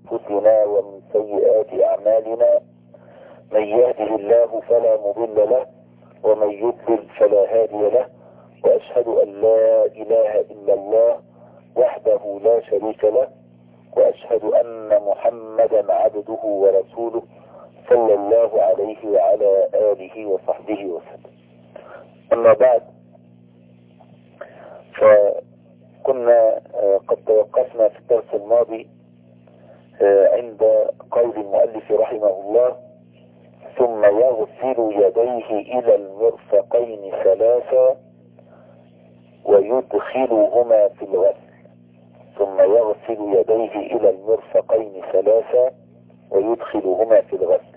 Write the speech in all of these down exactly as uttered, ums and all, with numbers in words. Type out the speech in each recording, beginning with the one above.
أنفسنا ومن سيئات أعمالنا، من يهده الله فلا مضل له ومن يضلل فلا هادي له، وأشهد أن لا إله إلا الله وحده لا شريك له، وأشهد أن محمدا عبده ورسوله صلى الله عليه وعلى آله وصحبه وسلم. أما بعد، فكنا قد توقفنا في الدرس الماضي عند قول المؤلف رحمه الله: ثم يغسل يديه إلى المرفقين ثلاثا ويدخلهما في الغسل. ثم يغسل يديه إلى المرفقين ثلاثا ويدخلهما في الغسل.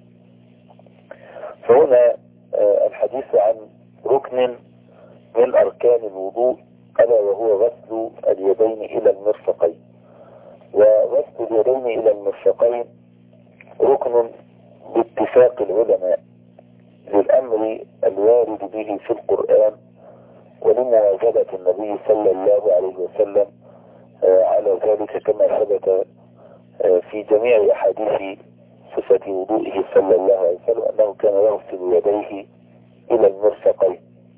فهنا الحديث عن ركن من أركان الوضوء، ألا وهو غسل اليدين إلى المرفقين. وغسل اليدين إلى المرفقين ركن باتفاق العلماء للأمر الوارد به في القرآن، ولمواجبة النبي صلى الله عليه وسلم على ذلك، كما ثبت في جميع أحاديث صفة وضوئه صلى الله عليه وسلم أنه كان يغسل يديه إلى المرفقين.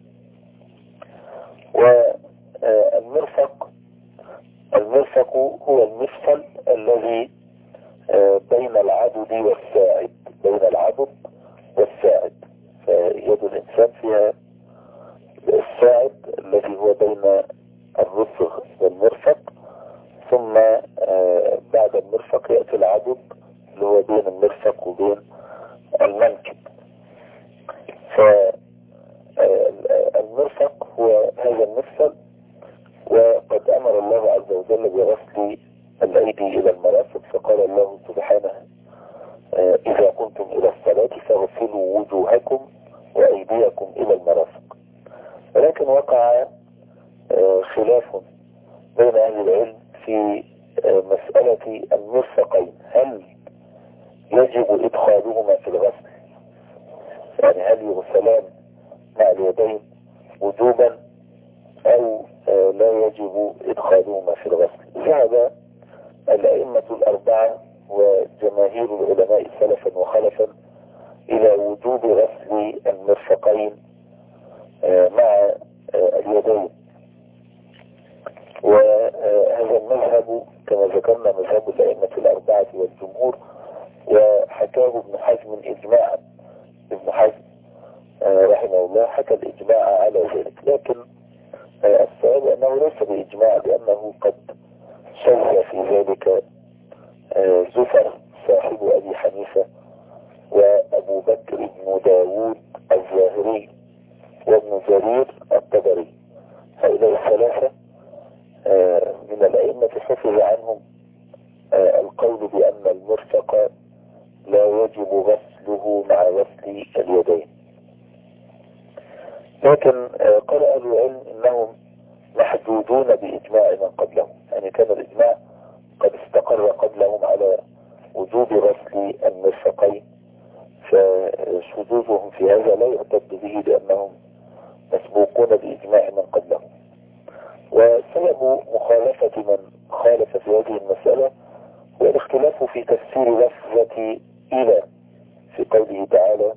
والمرفق المرفق هو المفصل الذي بين العضد والساعد بين العضد والساعد فيد الإنسان فيها الساعد الذي هو بين الرسغ والمرفق، ثم بعد المرفق يأتي العضد اللي هو بين المرفق وبين المنكب. فالمرفق هو هذا المفصل، وقد أمر الله عز وجل بغسل الأيدي إلى المرافق، فقال الله سبحانه: إذا قمتم إلى الصلاة فاغسلوا وجوهكم وأيديكم إلى المرافق. ولكن وقع خلاف بين أهل العلم في مسألة المرفقين، هل يجب إدخالهما في الغسل؟ يعني هل يغسلان مع اليدين وجوبا أو لا يجب إدخالهما في الغسل؟ ذهب الأئمة الأربعة وجماهير العلماء سلفا وخلفا إلى وجوب غسل المرفقين مع اليدين، وهذا المذهب كما ذكرنا مذهب الأئمة الأربعة والجمهور، وحكاه ابن حزم إجماعا. ابن حزم رحمه الله حكى الإجماع على ذلك، لكن الصواب أنه ليس بإجماع، لأنه قد شذ في ذلك زفر صاحب أبي حنيفة وأبو بكر بن داود الظاهري وابن جرير الطبري. هؤلاء الثلاثة من الأئمة حفظ عنهم القول بأن المرفق لا يجب غسله مع غسل اليدين. لكن قال أهل العلم إنهم محدودون بإجماع من قبلهم، يعني كان الإجماع قد استقر قبلهم على وجوب غسل المرفقين، فشذوذهم في هذا لا يعتد به لأنهم مسبوقون بإجماع من قبلهم. وسبب مخالفة من خالف في هذه المسألة هو الاختلاف في تفسير لفظة إلى في قوله تعالى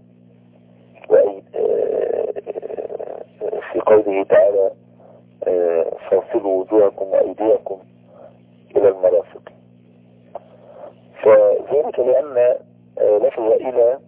في قوله تعالى فاغسلوا وجوهكم وأيديكم إلى المرافق. فذلك لأن لفظ إلى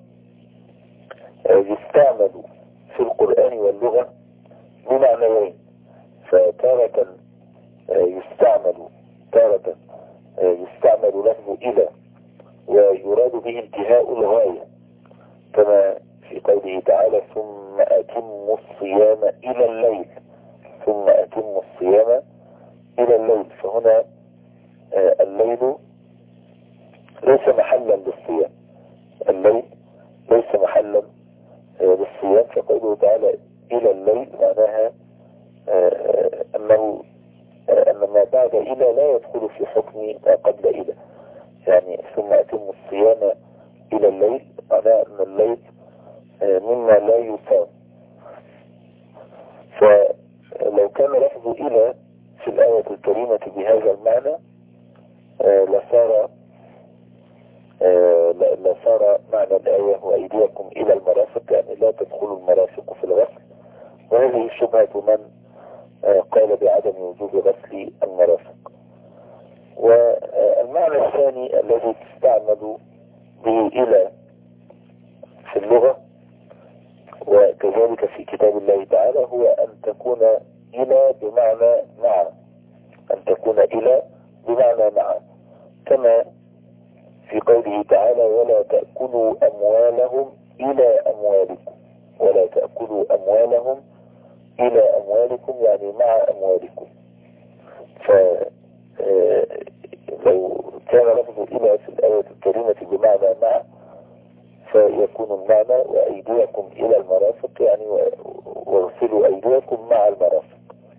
يستعمل في القرآن واللغة بمعنيين، فتارة يستعمل تارة يستعمل لفظ إلى ويراد به انتهاء الغاية، كما في قوله تعالى ثم أتموا الصيام إلى الليل ثم أتموا الصيام إلى الليل. فهنا الليل ليس محلا للصيام، الليل ليس محلا للصيام، فقوله تعالى إلى الليل معناها أنه أن ما بعد إلى لا يدخل في حكم ما قبل إلى، يعني ثم أتموا الصيام إلى الليل معناه أن الليل مما لا يصام. فلو كان لفظ إلى في الآية الكريمة بهذا المعنى لصار لصار معنى الآية وأيديكم إلى المرافق، يعني لا تدخلوا المرافق في الغسل. وهذه شبهة من قال بعدم وجوب غسل المرافق. والمعنى الثاني الذي تستعمل به إلى في اللغة وكذلك في كتاب الله تعالى هو أن تكون إلى بمعنى مع، أن تكون إلى بمعنى مع، كما في قوله تعالى ولا تأكلوا أموالهم إلى أموالكم، ولا تأكلوا أموالهم إلى أموالكم يعني مع أموالكم. فلو كان لفظ إلى في الآية الكريمة بمعنى مع فيكون المعنى وأيديكم إلى المرافق يعني واغسلوا أيديكم مع المرافق.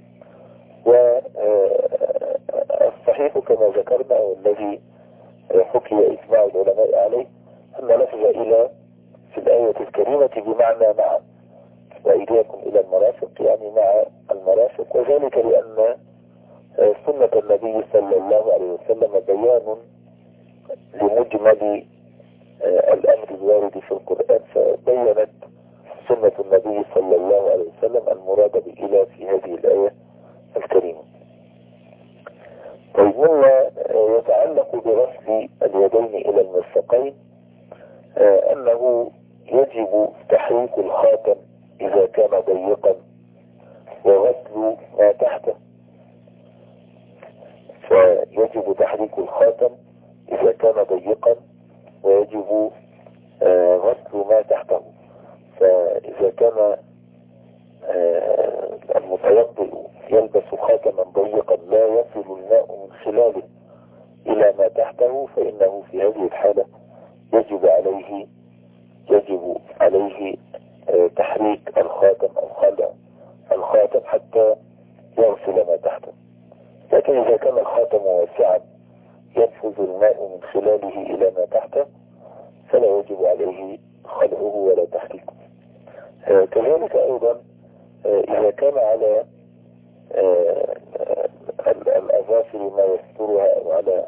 والصحيح كما ذكرنا والذي حكي إجماع العلماء عليه أن لفظ إلى في الآية الكريمة بمعنى مع، وأيديكم إلى المرافق يعني مع المرافق، وذلك لأن سنة النبي صلى الله عليه وسلم بيان لمجمل الأمر الوارد في القرآن، فبينت سنة النبي صلى الله عليه وسلم المراد بإله في هذه الآية الكريمة. طيب مما يتعلق بغسل اليدين إلى المرفقين أنه يجب تحريك الخاتم إذا كان ضيقا وغسل ما تحته، فيجب تحريك الخاتم إذا كان ضيقا ويجب غسل ما تحته. فإذا كان المتوضئ يلبس خاتما ضيقا لا يصل الماء من خلاله إلى ما تحته فإنه في هذه الحالة يجب عليه يجب عليه تحريك الخاتم أو خلع الخاتم حتى يغسل ما تحته. لكن إذا كان الخاتم واسعا ينفذ الماء من خلاله إلى ما تحته فلا يجب عليه خلعه ولا تحريكه. كذلك أيضا إذا كان على الأظافر ما يسترها أو على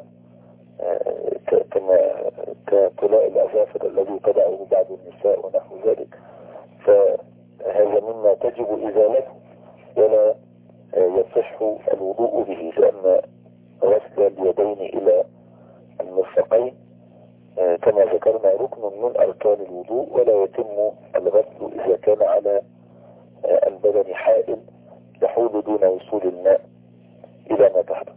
كطلاء الأظافر الذي تدعه بعض النساء ونحو ذلك، فهذا مما تجب إزالته ولا يصح الوضوء به، لأن غسل اليدين إلى المرفقين كما ذكرنا ركن من أركان الوضوء، ولا يتم الغسل إذا كان على البدن حائل يحول دون وصول الماء إلى ما تحته.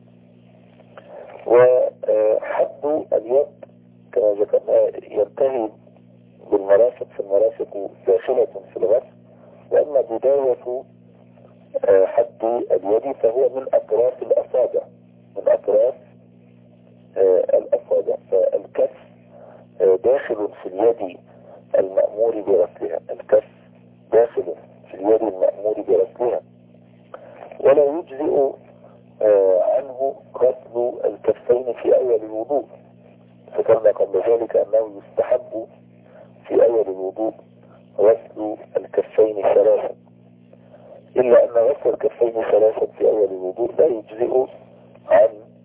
وحد اليد كما ذكرنا ينتهي بالمرافق، في المرافق داخلة في الغسل، وأما بداية حد اليد فهو من أطراف الأصابع، من أطراف الأصابع. فالكف داخل في اليد المأمور برسلها، الكف داخل في اليد المأمور برسلها، ولا يجزئ عنه غسل الكفين في أول الوضوء. ذكرنا قبل ذلك أنه يستحب في أول الوضوء غسل الكفين ثلاثا، إلا أن غسل الكفين ثلاثا في أول الوضوء لا يجزئ عن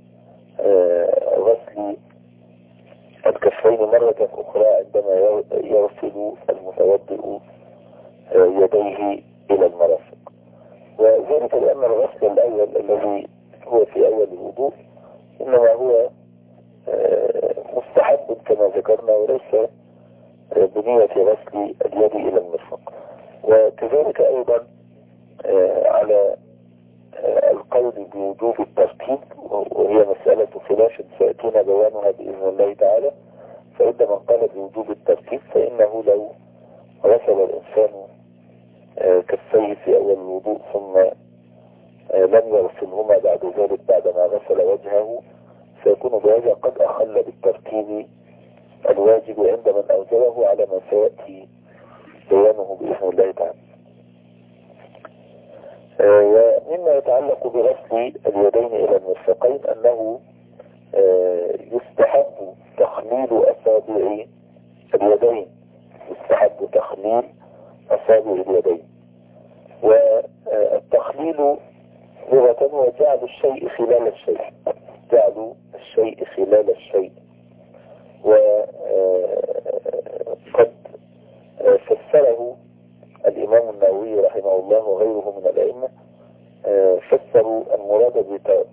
غسل الكفين مرة أخرى عندما يغسل المتوضئ يديه إلى المرافق. وذلك لأن الغسل الأول الذي هو في أول الوضوء إنما هو مستحب كما ذكرنا وليس بنية غسل اليد إلى المرفق. وكذلك أيضا على القول بوجوب الترتيب، وهي مسألة خلاف سيأتينا بيانها بإذن الله تعالى، فإن من قال بوجوب الترتيب فإنه لو غسل الإنسان كفيه في أول الوضوء ثم لم يغسلهما بعد ذلك بعدما غسل وجهه فيكون بهذا قد أخل بالترتيب الواجب عند من أوجبه على ما سيأتي بيانه بإذن الله تعالى. ومما يتعلق بغسل اليدين إلى المرفقين أنه يستحب تخليل أصابع اليدين، يستحب تخليل أصابع اليدين. والتخليل لغة هو جعل الشيء خلال الشيء، جعل الشيء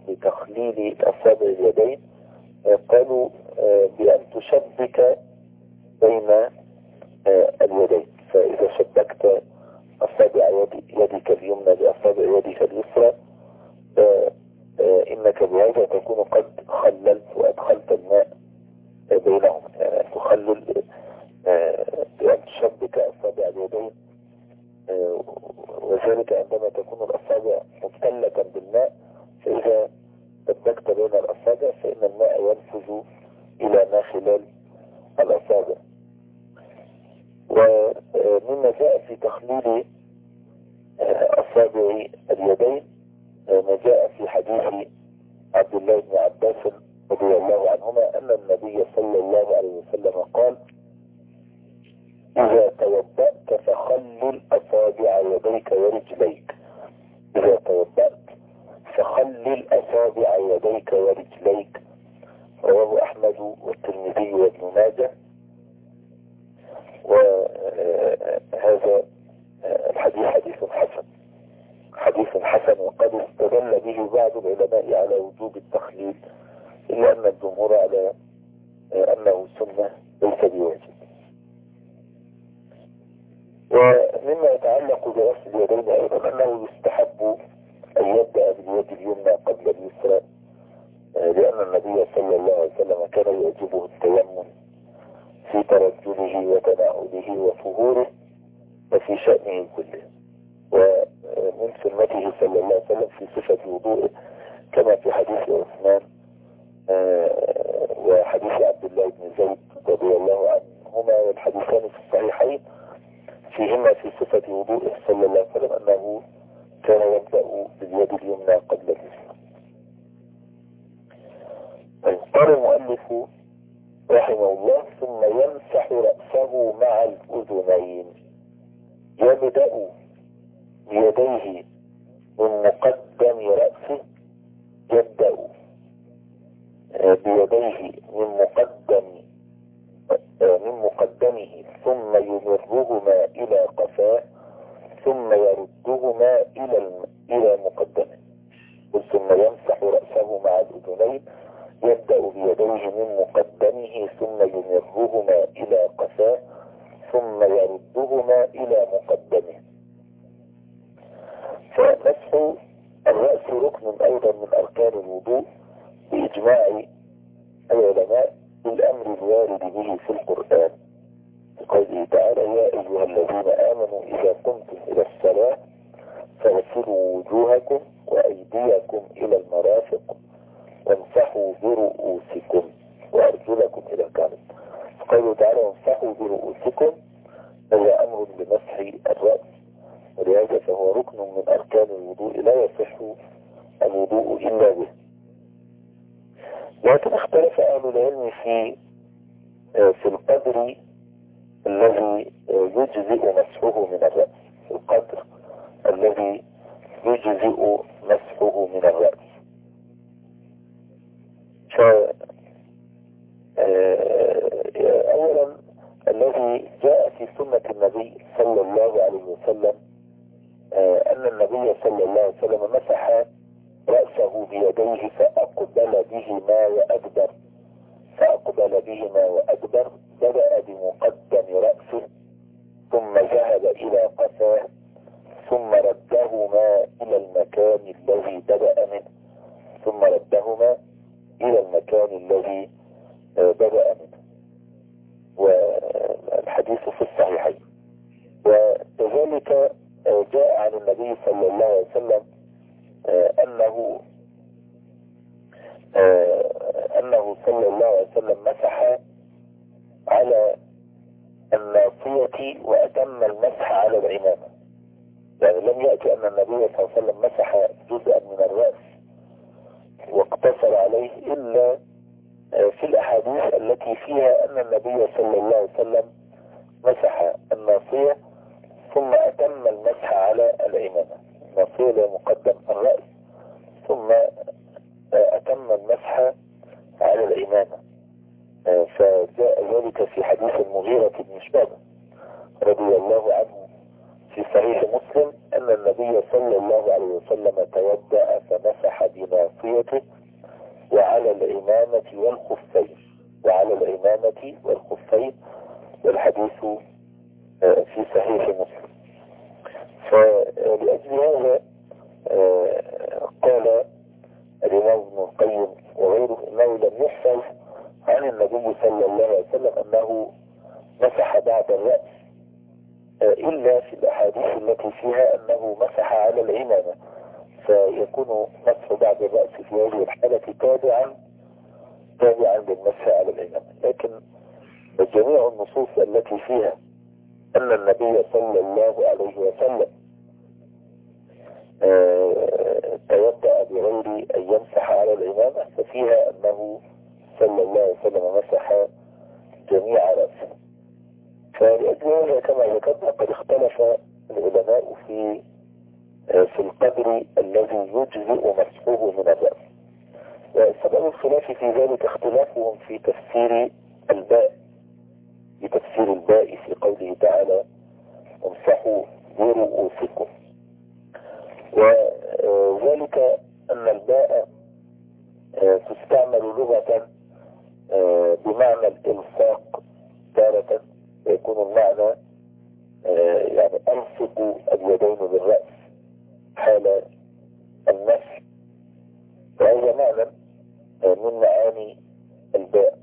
بتخليل أصابع اليدين؟ قالوا بأن تشبك بين اليدين، فإذا شبكت أصابع يدك اليمنى بأصابع يدك اليسرى إنك بهذا تكون قد خللت وأدخلت الماء بينهم. يعني تخلل بأن تشبك أصابع اليدين، وذلك عندما تكون الأصابع مبتلة بالماء، فإذا شبكت بين الأصابع فإن الماء ينفذ إلى ما خلال الأصابع. ومما جاء في تخليل أصابع اليدين ما جاء في حديث عبد الله بن عباس رضي الله عنهما أن النبي صلى الله عليه وسلم قال: إذا توضأت فخلل أصابع يديك ورجليك. إذا توضأت فخلل أصابع يديك ورجليك. رواه أحمد والترمذي وابن ماجه. وهذا الحديث حديث حسن حديث حسن وقد استدل به بعض العلماء على وجوب التخليل، إلا أن الجمهور على أنه سنة ليس بواجب. ومما يتعلق بغسل اليدين أيضا أنه يستحب أن يبدأ باليد اليمنى قبل اليسرى، لأن النبي صلى الله عليه وسلم كان يعجبه التيمم في ترجله وتناوله وطهوره وفي شأنه كله. ومن سنته صلى الله عليه وسلم في صفة وضوءه كما في حديث عثمان وحديث عبد الله بن زيد رضي الله عنهما، والحديثان في الصحيحين فيهما في صفة وضوءه صلى الله عليه وسلم أنه كان يبدأ باليد اليمنى قبل اليسرى. قال المؤلف رحمه الله: ثم يمسح رأسه مع الأذنين. يبدأ بيديه من مقدم رأسه يبدأ بيديه من مقدم من مقدمه ثم يمرهما إلى قفاه ثم يردهما إلى إلى مقدمه. ثم يمسح رأسه مع الأذنين يبدأ بيديه من مقدمه ثم يمرهما إلى قفاه ثم يردهما إلى مقدمه. فمسح الرأس ركن أيضا من أركان الوضوء بإجماع العلماء بالأمر الوارد به في القرآن، قوله تعالى: يا أيها الذين آمنوا إذا قمتم إلى الصلاة فاغسلوا وجوهكم وأيديكم إلى المرافق وامسحوا برؤوسكم وأرجلكم إلى الكعبين. قوله تعالى: وامسحوا برؤوسكم، هذا أمر بمسح الرأس، ولهذا فهو ركن من أركان الوضوء لا يصح الوضوء إلا به. لكن اختلف أهل العلم في في القدر الذي يجزئ مسحه من الرأس، في القدر الذي يجزئ مسحه من الرأس. ف أولا الذي جاء في سنة النبي صلى الله عليه وسلم أن النبي صلى الله عليه وسلم مسح رأسه بيديه فأقبل بهما وأدبر فأقبل بهما وأدبر بدأ بمقدم رأسه ثم ذهب إلى قفاه ثم ردهما إلى المكان الذي بدأ منه ثم ردهما إلى المكان الذي بدأ منه. والحديث في الصحيحين. وكذلك جاء عن النبي صلى الله عليه وسلم أنه أنه صلى الله عليه وسلم مسح على الناصية وأتم المسح على العمامة. يعني لم يأتي أن النبي صلى الله عليه وسلم مسح جزءا من الرأس واقتصر عليه إلا في الأحاديث التي فيها أن النبي صلى الله عليه وسلم مسح الناصية ثم أتم المسح على العمامة. الناصية لمقدم الرأس ثم أتم المسح على العمامة. فجاء ذلك في حديث المغيرة بن شعبة رضي الله عنه في صحيح مسلم أن النبي صلى الله عليه وسلم توضأ فمسح بناصيته وعلى العمامة والخفين وعلى العمامة والخفين، والحديث في صحيح مسلم. فلأجل هذا قال الإمام ابن القيم وغيره إنه لم يحفظ عن النبي صلى الله عليه وسلم أنه مسح بعد الرأس إلا في الأحاديث التي فيها أنه مسح على العمامة، فيكون مسح بعد الرأس في هذه الحالة تابعا تابعا للمسح على العمامة. لكن جميع النصوص التي فيها أن النبي صلى الله عليه وسلم توضأ بغير أن يمسح على العمامة ففيها أنه صلى الله عليه وسلم مسح جميع رأسه. فلأجل هذا كما ذكرنا قد اختلف العلماء في في القدر الذي يجزئ مسحه من الرأس، وسبب الخلاف في ذلك اختلافهم في تفسير الباء في تفسير الباء في قوله تعالى امسحوا برؤوسكم، وذلك أن الباء تستعمل لغة بمعنى الإلصاق تارة، يكون المعنى يعني ألصق اليدين بالرأس حال المسح، وهذا معنى من معاني الباء.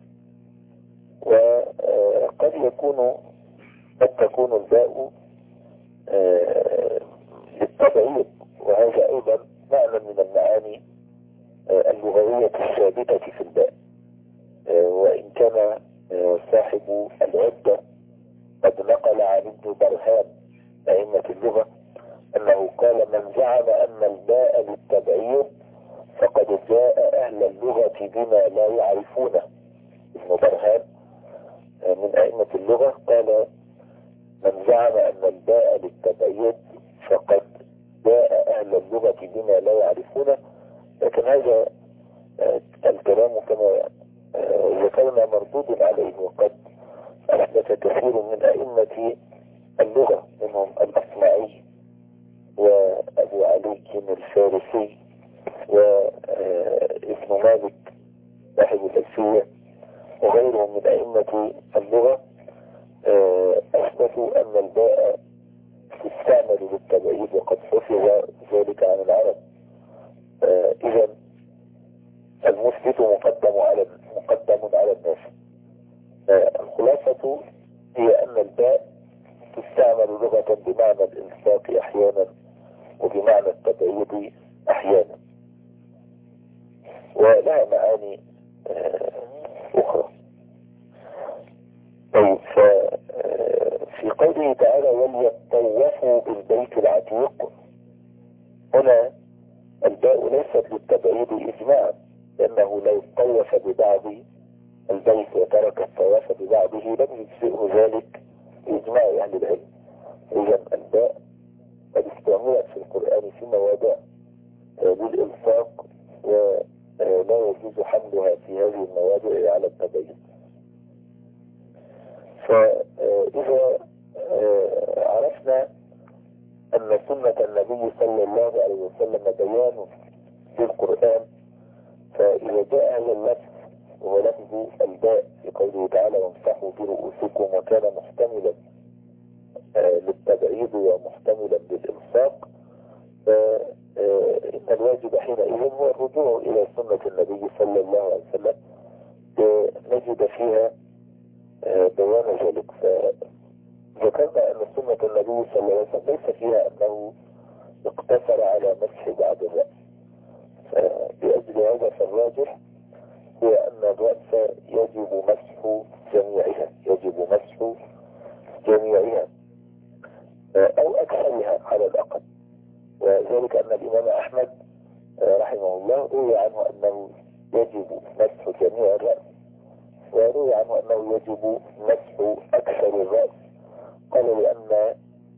وقد يكون قد تكون الباء للتبعيض، وهذا أيضا معنى من المعاني اللغوية الثابتة في الباء، وإن كان صاحب العدة قد نقل عن ابن برهان أئمة اللغة أنه قال من زعم أن الباء للتبعيض فقد جاء أهل اللغة بما لا يعرفونه. ابن برهان من أئمة اللغة قال من زعم أن الباء للتبعيض فقد جاء أهل اللغة بما لا يعرفونه، لكن هذا الكلام كما ذكرنا مردود عليه، وقد أحدث كثير من أئمة اللغة منهم الأصمعي وأبو علي الفارسي وابن مالك صاحب الألفية وغيرهم من أئمة اللغة أثبتوا أن الباء تستعمل للتبعيد، وقد حفظ ذلك عن العرب. إذا المثبت مقدم على مقدم على الناس. الخلاصة هي أن الباء تستعمل لغة بمعنى الإلصاق أحيانا وبمعنى التبعيد أحيانا، ولها معاني أخرى. طيب، في قوله تعالى وليطوفوا بالبيت العتيق، هنا الباء ليست للتبعيد إجماعا، لأنه لو طوف ببعض البيت وترك الطواف ببعضه لم يجزئه ذلك بإجماع أهل العلم. إذا الباء قد استعملت في القرآن في مواضع للإلصاق ولا يجوز حملها في هذه المواضع على التبعيد. فإذا عرفنا أن سنة النبي صلى الله عليه وسلم بيان في القرآن، فإذا جاء هذا اللفظ وهو لفظ الباء في قوله تعالى وامسحوا برؤوسكم وكان محتملا للتبعيد ومحتملا للإلصاق، فإن الواجب حينئذ هو الرجوع إلى سنة النبي صلى الله عليه وسلم نجد فيها بيان ذلك. فذكرنا أن سنة النبي صلى الله عليه وسلم ليس فيها أنه اقتصر على مسح بعد الرأس، فبأجل هذا فالراجح هو أن الرأس يجب مسح جميعها يجب مسح جميعها أو أكثرها على الأقل، وذلك أن الإمام أحمد رحمه الله روي عنه أنه يجب مسح جميع الرأس، وروي عنه أنه يجب مسح أكثر الرأس. قال لأن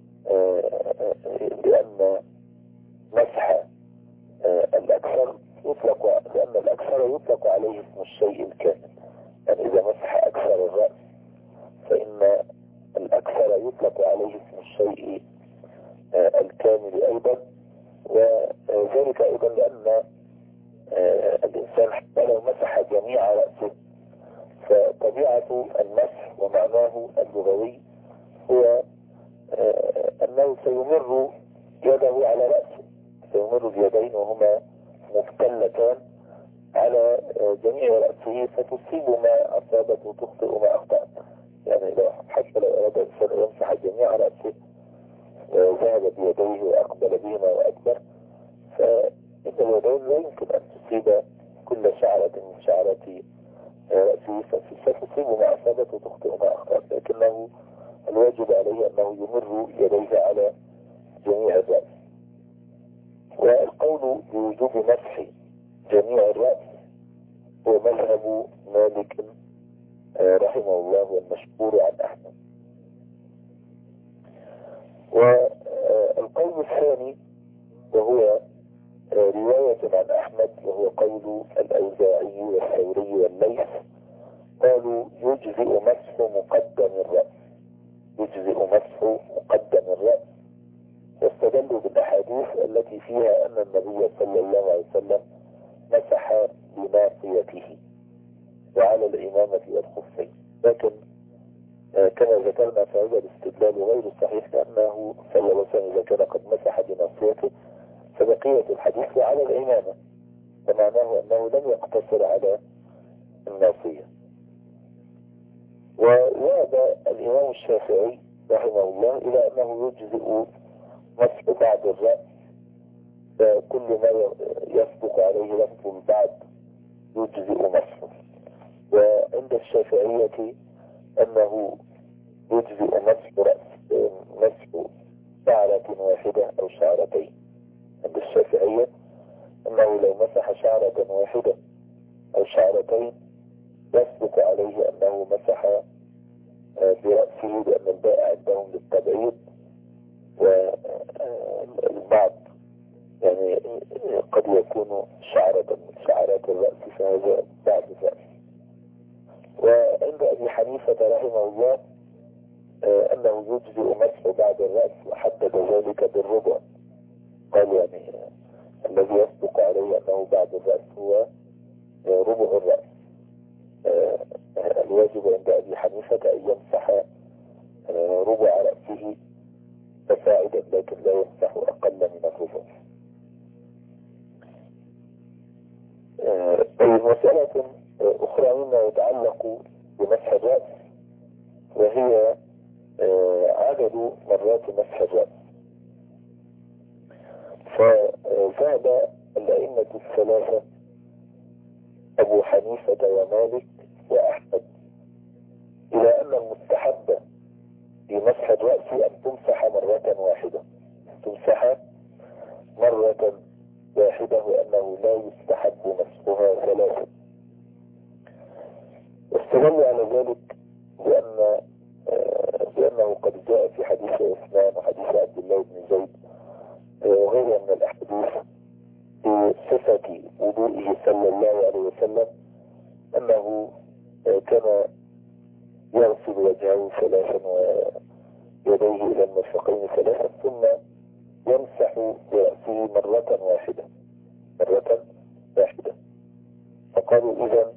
لأن مسح الأكثر يطلق لأن الأكثر يطلق عليه اسم الشيء الكامل، يعني إذا مسح أكثر الرأس فإن الأكثر يطلق عليه اسم الشيء الكامل أيضا. وذلك أيضا لأن الإنسان حتى لو مسح جميع رأسه فطبيعة المسح ومعناه اللغوي هو أنه سيمر يده على رأسه، سيمر اليدين وهما مفتلتان على جميع رأسه فتصيب ما أصابت وتخطئ ما أخطأت. يعني لو حتى لو أراد الإنسان يمسح جميع رأسه وذهب بيديه وأقبل بهما وأكبر، فإن اليدين لا يمكن أن تصيب كل شعرة من شعرات رأسه، فتصيب ما أصابت وتخطئ ما أخطأت، لكنه الواجب عليه أنه يمر يديه على جميع الرأس. والقول بوجوب مسح جميع الرأس هو مذهب مالك رحمه الله والمشهور عن أحمد. والقول الثاني وهو رواية عن أحمد وهو قول الأوزاعي والثوري والليث، قالوا يجزئ مسح مقدم الرأس، يجزئ مسح مقدم الرأس، واستدلوا بالأحاديث التي فيها أن النبي صلى الله عليه وسلم مسح بناصيته وعلى الإمامة والخفين. لكن كما ذكرنا فهذا الاستدلال غير صحيح، لأنه صلى الله عليه وسلم إذا كان قد مسح بناصيته فبقية الحديث على الإمامة، فمعناه أنه لم يقتصر على الناصية. وذهب الإمام الشافعي رحمه الله إلى أنه يجزئ مسح بعض الرأس، فكل ما يسبق عليه لفظ البعض يجزئ مسحه. وعند الشافعية أنه يجزئ مسح رأس مسح شعرة واحدة أو شعرتين. عند الشافعية أنه لو مسح شعرة واحدة أو شعرتين يسبق عليه أنه مسح برأسه، لأن الباء عندهم للتبعيد، والبعض يعني قد يكون شعرة من شعرات الرأس فهذا بعض الرأس. وعند أبي حنيفة رحمه الله أنه يجزئ مسح بعض الرأس، وحدد ذلك بالربع، قال يعني الذي يسبق عليه أنه بعض الرأس هو ربع الرأس. الواجب عند أبي حنيفة أن يمسح ربع رأسه فصاعدا، لكن لا يمسح أقل من الربع. مسألة أخرى مما يتعلق بمسح الرأس وهي عدد مرات مسح الرأس. فذهب الأئمة الثلاثة أبو حنيفة ومالك وأحمد إلى أن المستحب لمسح الرأس أن تمسح مرة واحدة، تمسح مرة واحدة، وأنه لا يستحب مسحها ثلاثة. واستدلوا على ذلك بأن بأنه قد جاء في حديث عثمان وحديث عبد الله بن زيد وغيرها من الأحاديث بصفة وضوئه صلى الله عليه وسلم أنه كان يغسل وجهه ثلاثا ويديه إلى المرفقين ثلاثا ثم يمسح برأسه مرة واحدة مرة واحدة. فقالوا إذن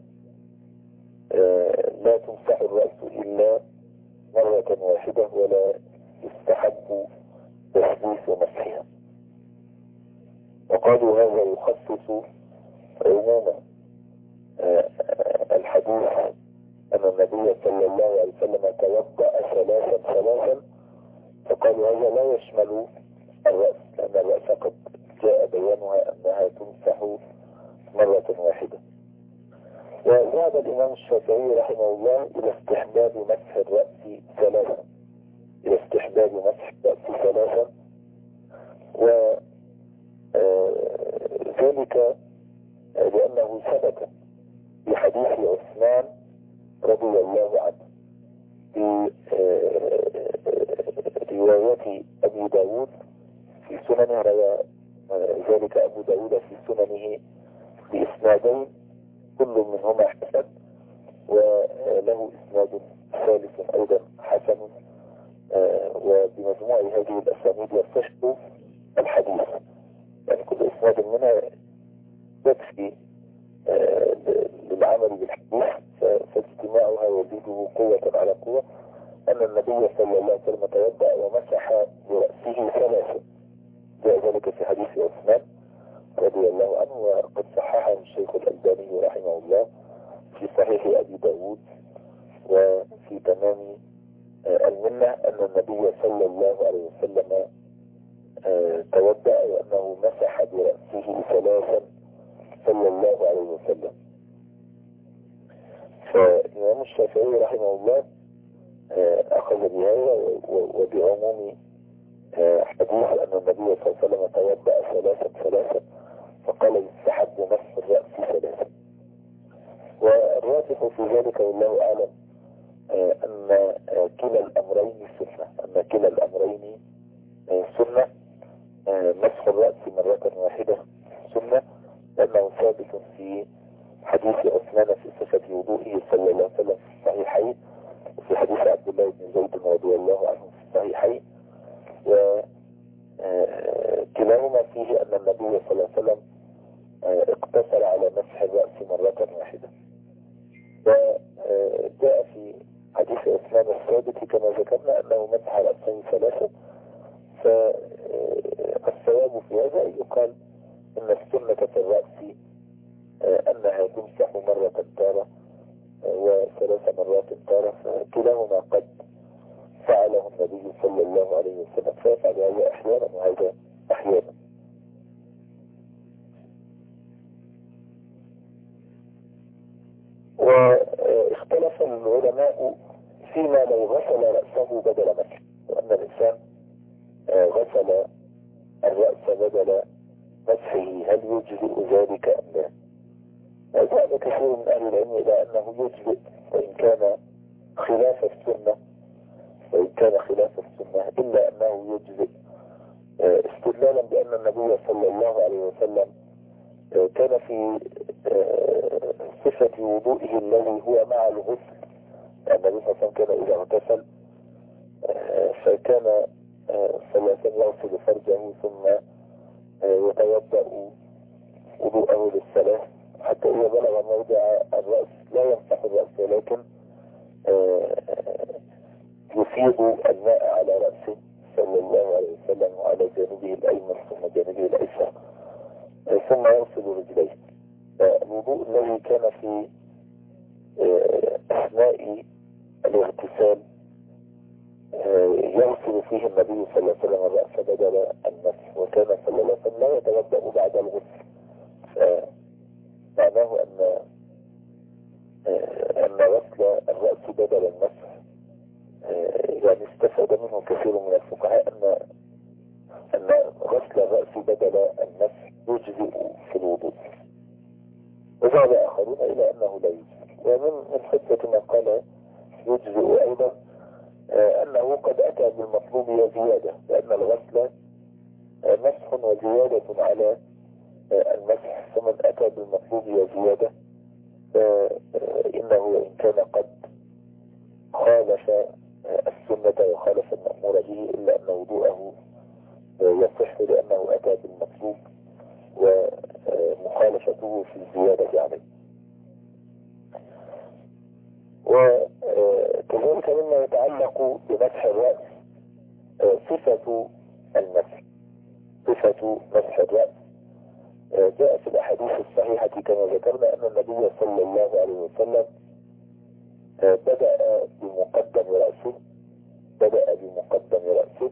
لا تمسح الرأس إلا مرة واحدة ولا يستحب تثليث مسحها. وقالوا هذا يخصص عموما الحديث أن النبي صلى الله عليه وسلم توضأ ثلاثا ثلاثا، فقالوا هذا لا يشمل الرأس، لأن الرأس قد جاء بيانها أنها تمسح مرة واحدة. وذهب الإمام الشافعي رحمه الله إلى استحباب مسح الرأس ثلاثا، إلى استحباب مسح الرأس ثلاثا، وذلك لأنه ثبت في حديث عثمان رضي الله عنه في رواية أبي داود في سننه، روى ذلك أبو داود في سننه بإسنادين كل منهما حسن، وله إسناد ثالث أيضا حسن وبمجموع هذه الأسانيد يرتشف الحديث، يعني كل إسناد منها يكفي للعمل بالحديث، فاجتماعها يزيده قوة على قوة. أن النبي صلى الله عليه وسلم توضأ ومسح برأسه ثلاثة، جاء ذلك في حديث عثمان رضي الله عنه، وقد صححه الشيخ الألباني رحمه الله في صحيح أبي داود وفي تمام المنة، أن النبي صلى الله عليه وسلم توضأ وأنه مسح برأسه ثلاثا صلى الله عليه وسلم. فالإمام الشافعي رحمه الله أخذ بهذا وبعموم حديث أن النبي صلى الله عليه وسلم توضأ ثلاثا ثلاثا، فقال يستحب مسح الرأس ثلاثا. والراجح في ذلك والله أعلم أن كلا الأمرين سنة، أن كلا الأمرين سنة. مسح الرأس مرة واحدة سنة، لأنه ثابت في حديث عثمان في صفة وضوئه صلى الله عليه وسلم في الصحيحين، وفي حديث عبد الله بن زيد رضي الله عنه في الصحيحين، وكلاهما فيه أن النبي صلى الله عليه وسلم اقتصر على مسح الرأس مرة واحدة. وجاء في حديث عثمان الثابت كما ذكرنا أنه مسح رأسه ثلاثة، فالصواب في هذا يقال أن السنة في الرأس أنها تمسح مرة تارة وثلاث مرات تارة، فكلاهما قد فعله النبي صلى الله عليه وسلم، فيفعل هذا أحيانا وهذا أحيانا. واختلف العلماء فيما لو غسل رأسه بدل مسح، وأن الإنسان غسل الرأس بدل مسحه هل يجزئ ذلك أم لا؟ ذهب كثير من أهل العلم إلى أنه يجزئ، وإن كان خلاف السنة وإن كان خلاف السنة إلا أنه يجزئ، استدلالا بأن النبي صلى الله عليه وسلم كان في صفة وضوئه الذي هو مع الغسل. النبي صلى الله عليه وسلم كان إذا اغتسل فكان صلى الله عليه وسلم يغسل فرجه ثم يتوضأ وضوءه للصلاة، حتى إذا بلغ موضع الرأس لا يمسح الرأس، ولكن يفيض الماء على رأسه صلى الله عليه وسلم وعلى جانبه الأيمن ثم جانبه الأيسر، ثم يغسل رجليه. الوضوء الذي كان في أثناء الاغتسال يغسل فيه النبي صلى الله عليه وسلم الرأس بدل المسح، وكان صلى الله عليه وسلم لا يتوضأ بعد الغسل، فمعناه أن أن غسل الرأس بدل المسح يعني استفاد منه كثير من الفقهاء أن أن غسل الرأس بدل المسح يجزئ في الوضوء، وذهب آخرون إلى أنه لا يجزئ. ومن من حجة ما قال يجزئ أيضا أنه قد أتى بالمطلوب وزيادة، لأن الغسل مسح وزيادة على المسح، فمن أتى بالمطلوب وزيادة إنه وإن كان قد خالف السنة وخالف المأمور به إلا أن وضوءه يصح لأنه أتى بالمطلوب ومخالفته في الزيادة عليه. وكذلك مما يتعلق بمسح الرأس صفة المسح، صفة مسح الرأس جاء في الأحاديث الصحيحة كما ذكرنا أن النبي صلى الله عليه وسلم بدأ بمقدم رأسه بدأ بمقدم رأسه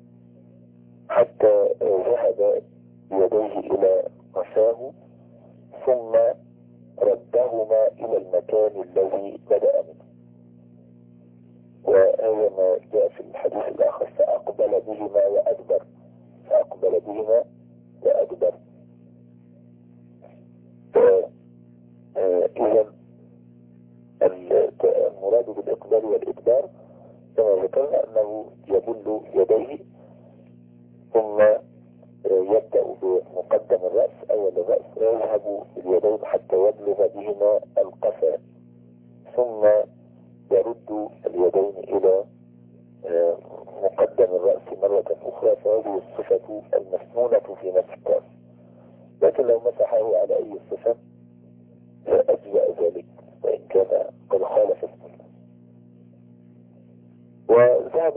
حتى ذهب بيديه إلى قفاه ثم ردهما إلى المكان الذي بدأ منه. وهذا ما جاء في الحديث الآخر فأقبل بهما وأدبر فأقبل بهما وأدبر. إذن المراد بالإقبال والإدبار كما ذكرنا أنه يبل يديه ثم يبدأ بمقدم الرأس أول الرأس ويذهب باليدين حتى يبلغ بهما القفا ثم يرد اليدين إلى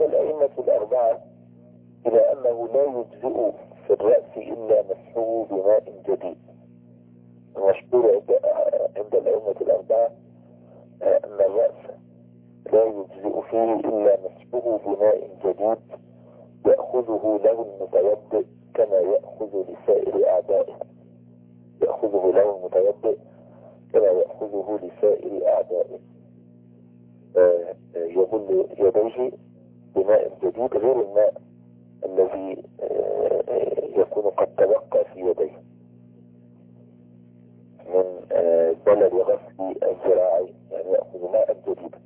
الأئمة الأربعة إلى أنه لا يجزئ في الرأس إلا مسحه بماء جديد. المشهور عند الأئمة الأربعة أن الرأس لا يجزئ فيه إلا مسحه بماء جديد يأخذه له المتوضئ كما يأخذ لسائر أعدائه، يأخذه له المتوضئ كما يأخذه لسائر أعدائه، يبل يديه بماء جديد غير الماء الذي يكون قد تبقى في يديه من بلد غسل الذراعين، يعني يأخذ ماء جديدا.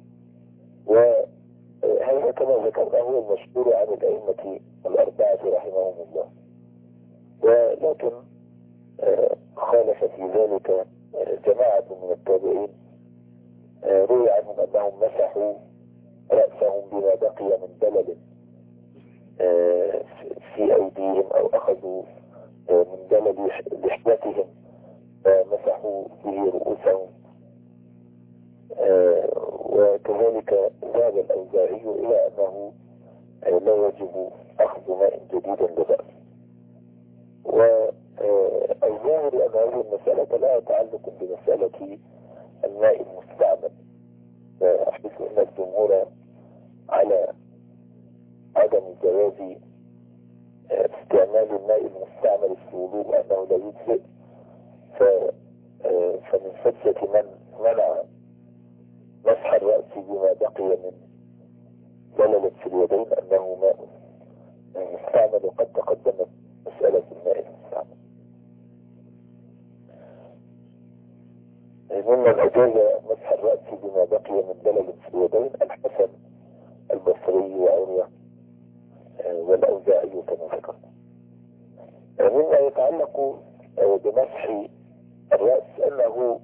وهذا كما ذكرنا هو المشهور عن الأئمة الأربعة رحمهم الله. ولكن خالف في ذلك جماعة من التابعين، روي عنهم أنهم مسحوا رأسهم بما بقي من بلد في أيديهم أو أخذوا من بلد لحيتهم مسحوا به رؤوسهم. وكذلك ذهب الأوزاعي إلى أنه لا يجب أخذ ماء جديد للرأس. والظاهر أن هذه المسألة لا تعلق بمسألة الماء المستعمل، أحدث أن الجمهور على عدم جواز استعمال الماء المستعمل في الوضوء وأنه لا يجزئ. فمن حجة من منع مسح الرأس بما بقي من بللة في اليدين أنه ماء مستعمل، وقد تقدمت مسألة الماء المستعمل. ممن أجاز مسح الرأس بما بقي من بللة في اليدين الحسن البصري وعروة والأوزاعي كما ذكرنا. مما يتعلق بمسح الرأس أنه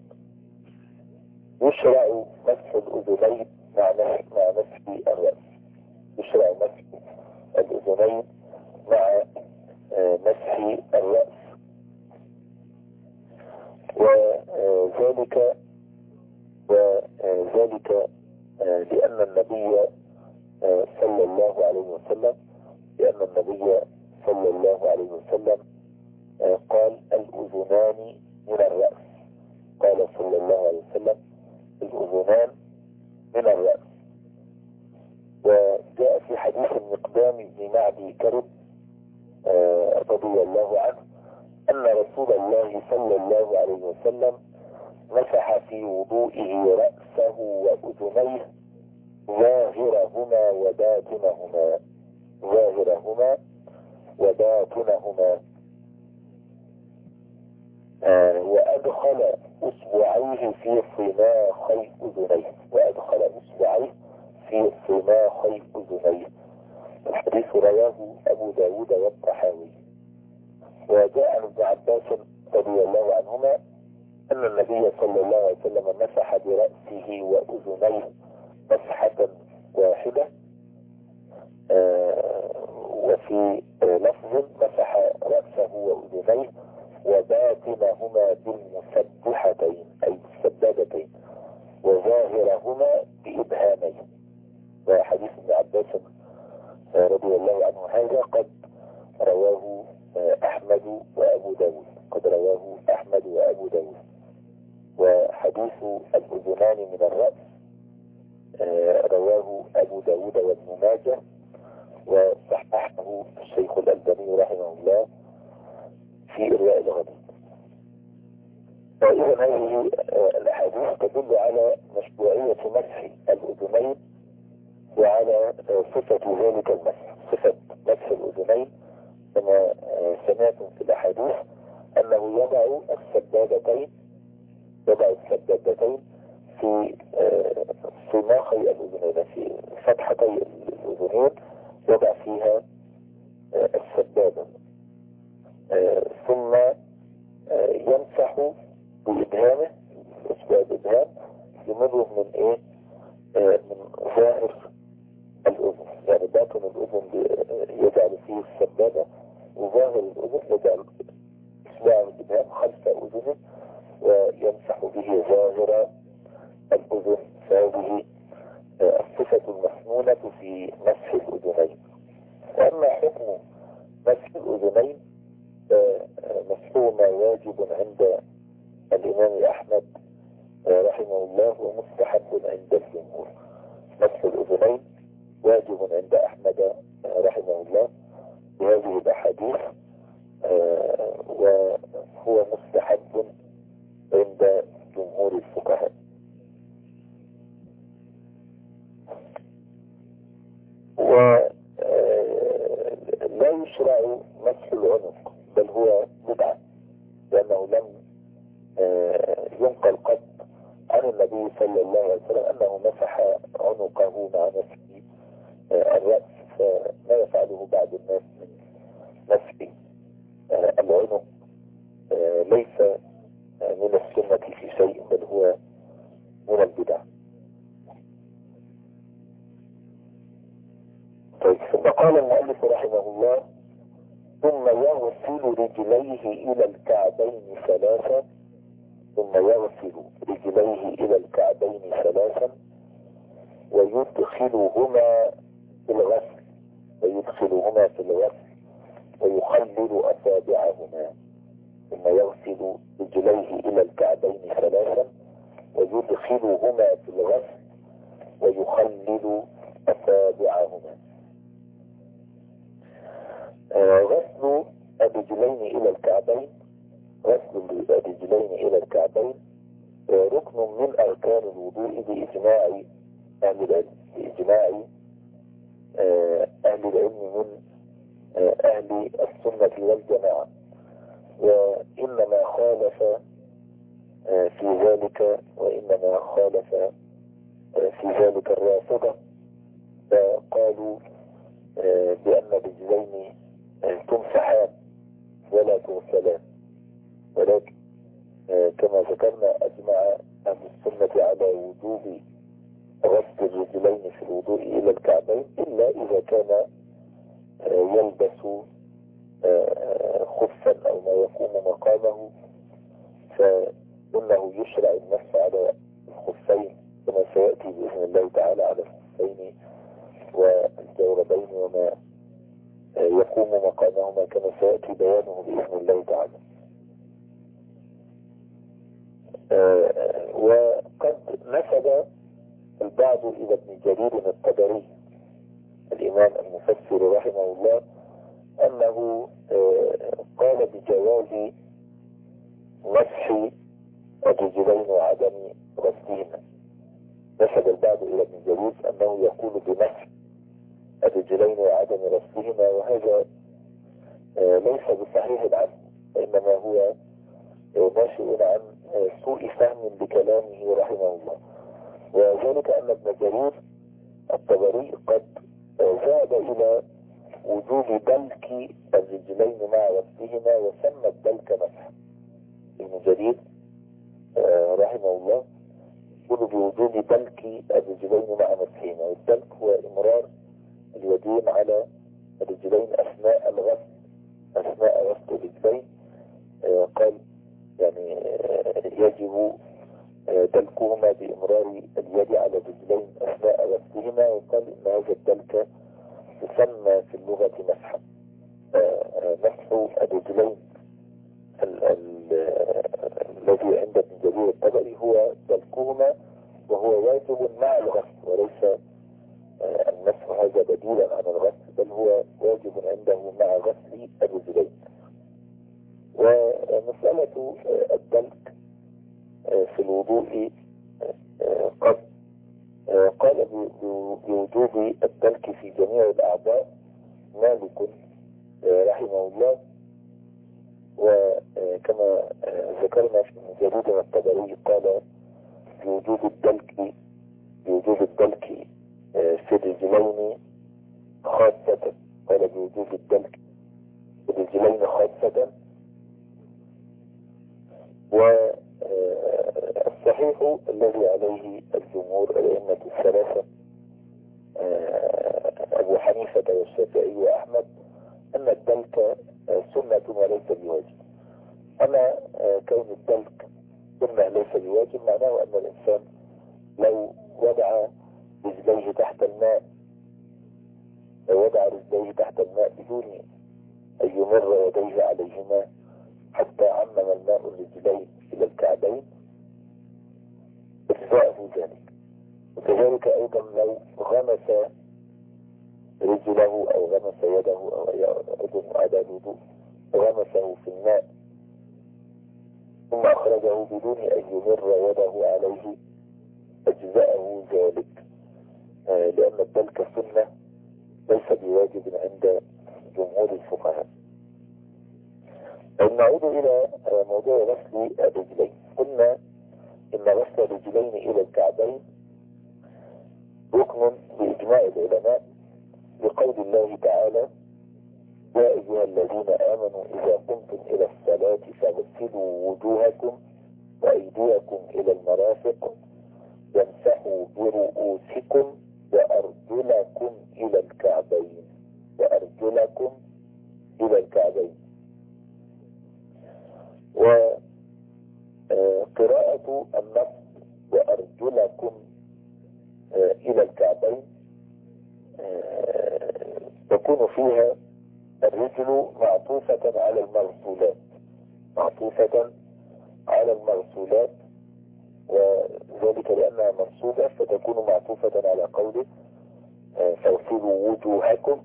يشرع مسح الأذنين مع مسح الرأس، يشرع مسح الأذنين مع مسح الرأس. وذلك وذلك لأن النبي صلى الله عليه وسلم لأن النبي صلى الله عليه وسلم قال الأذنان من الرأس، قال صلى الله عليه وسلم الأذنان من الرأس. وجاء في حديث المقدام بن معدي كرب رضي الله عنه أن رسول الله صلى الله عليه وسلم مسح في وضوئه رأسه وأذنيه ظاهرهما وباطنهما ظاهرهما وباطنهما آه وأدخل أصبعيه في صماخي أذنيه وأدخل أصبعيه في صماخي أذنيه. الحديث رواه أبو داود والطحاوي. وجاء عن ابن عباس رضي الله عنهما أن النبي صلى الله عليه وسلم مسح برأسه وأذنيه مسحة واحدة، آه وفي لفظ مسح رأسه وأذنيه وباطنهما بالمسبحتين أي السبابتين وظاهرهما بإبهامين. وحديث ابن عباس رضي الله عنه هذا قد رواه أحمد وأبو داود قد رواه أحمد وأبو داود. وحديث الأذنان من الرأس رواه أبو داود وابن ماجه وصححه الشيخ الألباني رحمه الله في إرواء الغليل. فإذا هذه الأحاديث تدل على مشروعية مسح الأذنين وعلى صفة ذلك المسح. صفة مسح الأذنين كما سمعتم في الأحاديث أنه يضع السبابتين يضع السبابتين في صماخي الأذنين في فتحتي الأذنين يضع فيها السبابة، ثم يمسح بإبهامه إصبع الإبهام يمره من إيه من ظاهر الأذن، يعني باطن الأذن يجعل فيه السبابة وظاهر الأذن يجعل إصبع الإبهام خلف أذنه ويمسح به ظاهر الأذن. فهذه الصفة المسنونة في مسح وهو مستحب عند الجمهور. مسح الأذنين واجب عند أحمد رحمه الله بهذه الأحاديث، وهو مستحب عند جمهور الفقهاء. ولا يشرع مسح العنق، بل هو بدعة، لأنه لم ينقل قط عن النبي صلى الله عليه وسلم أنه مسح عنقه مع مسح الرأس، فما يفعله بعض الناس من مسح العنق ليس من السنة في شيء، بل هو من البدع. طيب، ثم قال المؤلف رحمه الله: ثم يغسل رجليه إلى الكعبين ثلاثا ثم يغسل رجليه إلى الكعبين ثلاثا ويدخلهما في الغسل ويدخلهما في الغسل ويخلل أصابعهما. ثم يغسل رجليه إلى الكعبين ثلاثا ويدخلهما في الغسل ويخلل أصابعهما. آه غسل الرجلين إلى الكعبين غسل الرجلين إلى الكعبين آه ركن من أركان الوضوء بإجماع أهل العلم بإجماع آه أهل العلم من آه أهل السنة والجماعة، وإنما خالف آه في ذلك وإنما خالف آه في ذلك الرافضة، فقالوا آه بأن الرجلين تمسحان ولا تغسلان، ولكن آه كما ذكرنا أجمع أهل السنة على وجوب غسل الرجلين في الوضوء إلى الكعبين، إلا إذا كان آه يلبس آه خفا أو ما يقوم مقامه، فإنه يشرع المسح على الخفين كما سيأتي بإذن الله تعالى على الخفين والجوربين وما يقوم مقامهما كما سيأتي بيانه بإذن الله تعالى. آه وقد نسب البعض إلى ابن جرير الطبري الإمام المفسر رحمه الله أنه آه قال بجواز مسح الرجلين وعدم غسلهما. نسب البعض إلى ابن جرير أنه يقول بمسح الرجلين وعدم غسلهما، وهذا آه ليس بصحيح عنه، وإنما هو آه ناشئ عن آه سوء فهم بكلامه رحمه الله. وذلك أن ابن جرير الطبري قد آه ذهب إلى وجوب دلك الرجلين مع غسلهما وسمى الدلك مسح. ابن جرير آه رحمه الله يقول بوجوب دلك الرجلين مع مسحهما، والدلك هو إمرار اليدين على الرجلين أثناء الغسل أثناء غسل الرجلين. آه قال يعني آه يجب آه دلكهما بإمرار اليد على الرجلين أثناء غسلهما، وقال إن هذا الدلك يسمى في اللغة مسحا. آه مسح الرجلين الذي عند ابن جرير الطبري هو دلكهما، وهو واجب مع الغسل، وليس المسح هذا بديلا عن الغسل، بل هو واجب عنده مع غسل الرجلين. ومسألة الدلك في الوضوء قد قال بوجوب الدلك في جميع الأعضاء مالك رحمه الله، وكما ذكرنا في جريد الطبري قال بوجوب الدلك بوجوب الدلك في الرجلين خاصة قال بوجوب الدلك في الرجلين خاصة. والصحيح الذي عليه الجمهور الأئمة الثلاثة أبو حنيفة والشافعي وأحمد أن الدلك سنة وليس بواجب. أما كون الدلك سنة ليس بواجب معناه أن الإنسان لو وضع رجليه تحت الماء لو وضع رجليه تحت الماء بدون أن يمر يديه عليهما حتى عمم الماء الرجلين إلى الكعبين، أجزاءه ذلك. وكذلك أيضا لو غمس رجله أو غمس يده أو أي عضو أداة الوضوء غمسه في الماء ثم أخرجه بدون أن يمر يده عليه أجزاءه ذلك، آه لأن الدلك سنة ليس بواجب عند جمهور الفقهاء. نعود إلى آه موضوع غسل الرجلين. قلنا إن غسل الرجلين إلى الكعبين ركن بإجماع العلماء بقول الله تعالى: يا أيها الذين آمنوا إذا قمتم إلى الصلاة فاغسلوا وجوهكم وأيديكم إلى المرافق وامسحوا برؤوسكم وأرجلكم إلى الكعبين وأرجلكم إلى الكعبين. وقراءة النص وأرجلكم إلى الكعبين تكون فيها الرجل معطوفة على المغسولات معطوفة على المغسولات، وذلك لأنها منصوبة فتكون معطوفة على قوله: فاغسلوا وجوهكم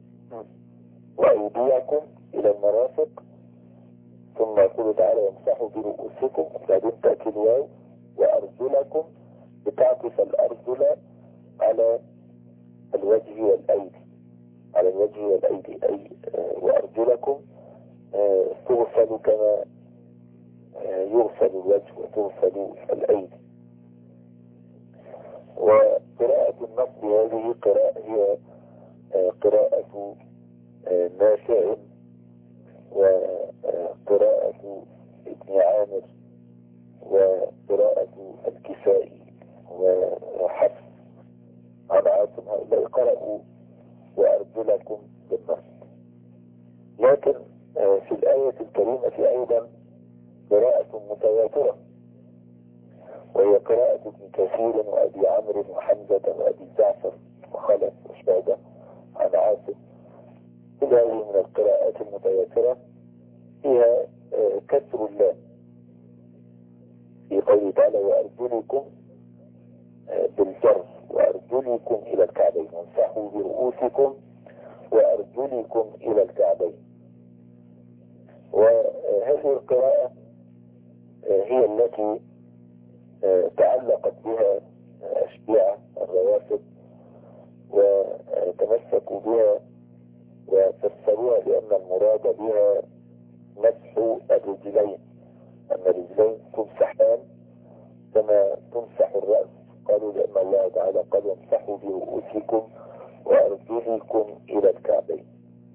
وأيديكم إلى المرافق، ثم يقول تعالى: وامسحوا برؤوسكم، وبعدين تأتي الواو وأرجلكم بتعطف الأرجل على الوجه والأيدي على الوجه والأيدي أي وأرجلكم تغسل كما يغسل الوجه وتغسل الأيدي. وقراءة النصب هذه قراءة هي قراءة نافع وقراءة ابن عامر وقراءة الكسائي وحفص عن عاصم، هؤلاء قرأوا وأرجلكم بالنصب. لكن في الآية الكريمة أيضا قراءة متواترة، وهي قراءة ابن كثير وأبي عمرو وحمزة وأبي جعفر وخلف وشعبة عن عاصم. كل هذه من القراءات المتواترة فيها كسر اللام في قوله تعالى: وأرجلكم بالجر وأرجلكم إلى الكعبين وامسحوا برؤوسكم وأرجلكم إلى الكعبين. وهذه القراءة هي التي تعلقت بها الشيعة الروافض وتمسكوا بها وفسروها بأن المراد بها مسح الرجلين، أن الرجلين تمسحان كما تمسح الرأس. قالوا لأن الله تعالى قال: وامسحوا برؤوسكم وأرجلكم إلى الكعبين.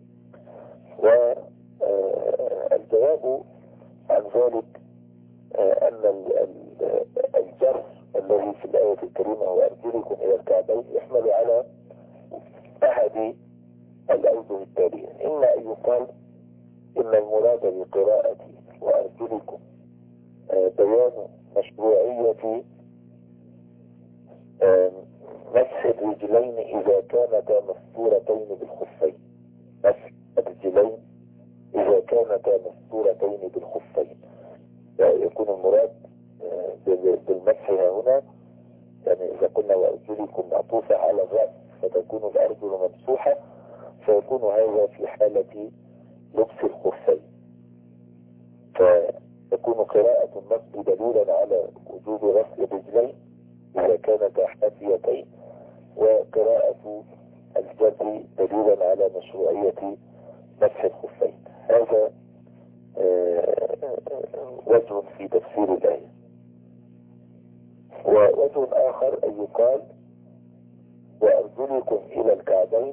والجواب عن ذلك أن الجر الذي في الآية الكريمة وأرجلكم إلى الكعبين يحمل على أحد الأوجه التالية: إما أن يقال إن المراد بقراءة وأرجلكم بيان مشروعية مسح الرجلين إذا كانتا مستورتين بالخفين مسح الرجلين إذا كانتا مستورتين بالخفين يعني يكون المراد بالمسح هنا، يعني إذا قلنا وأرجلكم معطوفة على الرأس فتكون الأرجل ممسوحة، فيكون هذا في حالة لبس الخفين، فتكون قراءة النصب دليلا على وجوب غسل الرجلين إذا كانتا حافيتين، وقراءة الجر دليلا على مشروعية مسح الخفين. هذا وجه في تفسير الآية. ووجه آخر أن يقال وأرجلكم إلى الكعبين،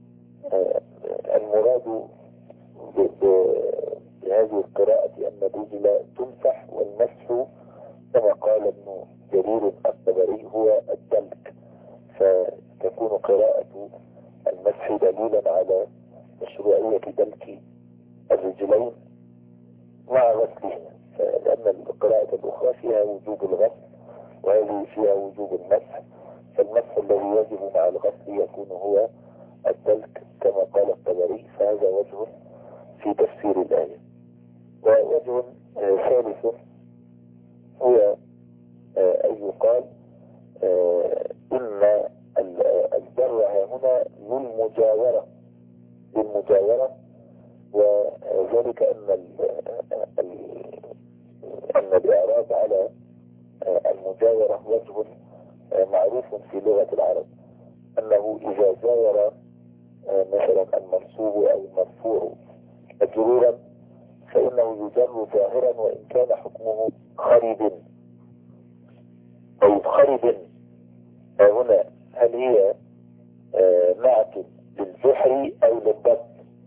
المراد بهذه القراءة أن الرجل تمسح، والمسح كما قال ابن جرير الطبري هو الدلك، فتكون قراءة المسح دليلا على مشروعية دلك الرجلين مع غسلهما، لأن القراءة الأخرى فيها وجوب الغسل وهذه فيها وجوب المسح، فالمسح الذي يجب مع الغسل يكون هو الدلك كما قال الطبري. فهذا وجه في تفسير الآية. ووجه ثالث هو أن يقال إن الجر هنا للمجاورة للمجاورة وذلك أن أن الإعراب على المجاورة وجه معروف في لغة العرب، أنه إذا جاور مثلا المنصوب أو المرفوع مجرورا فإنه يجر ظاهرا وإن كان حكمه خرب أو خرب. هنا هل هي نعت للجحر أو للضب؟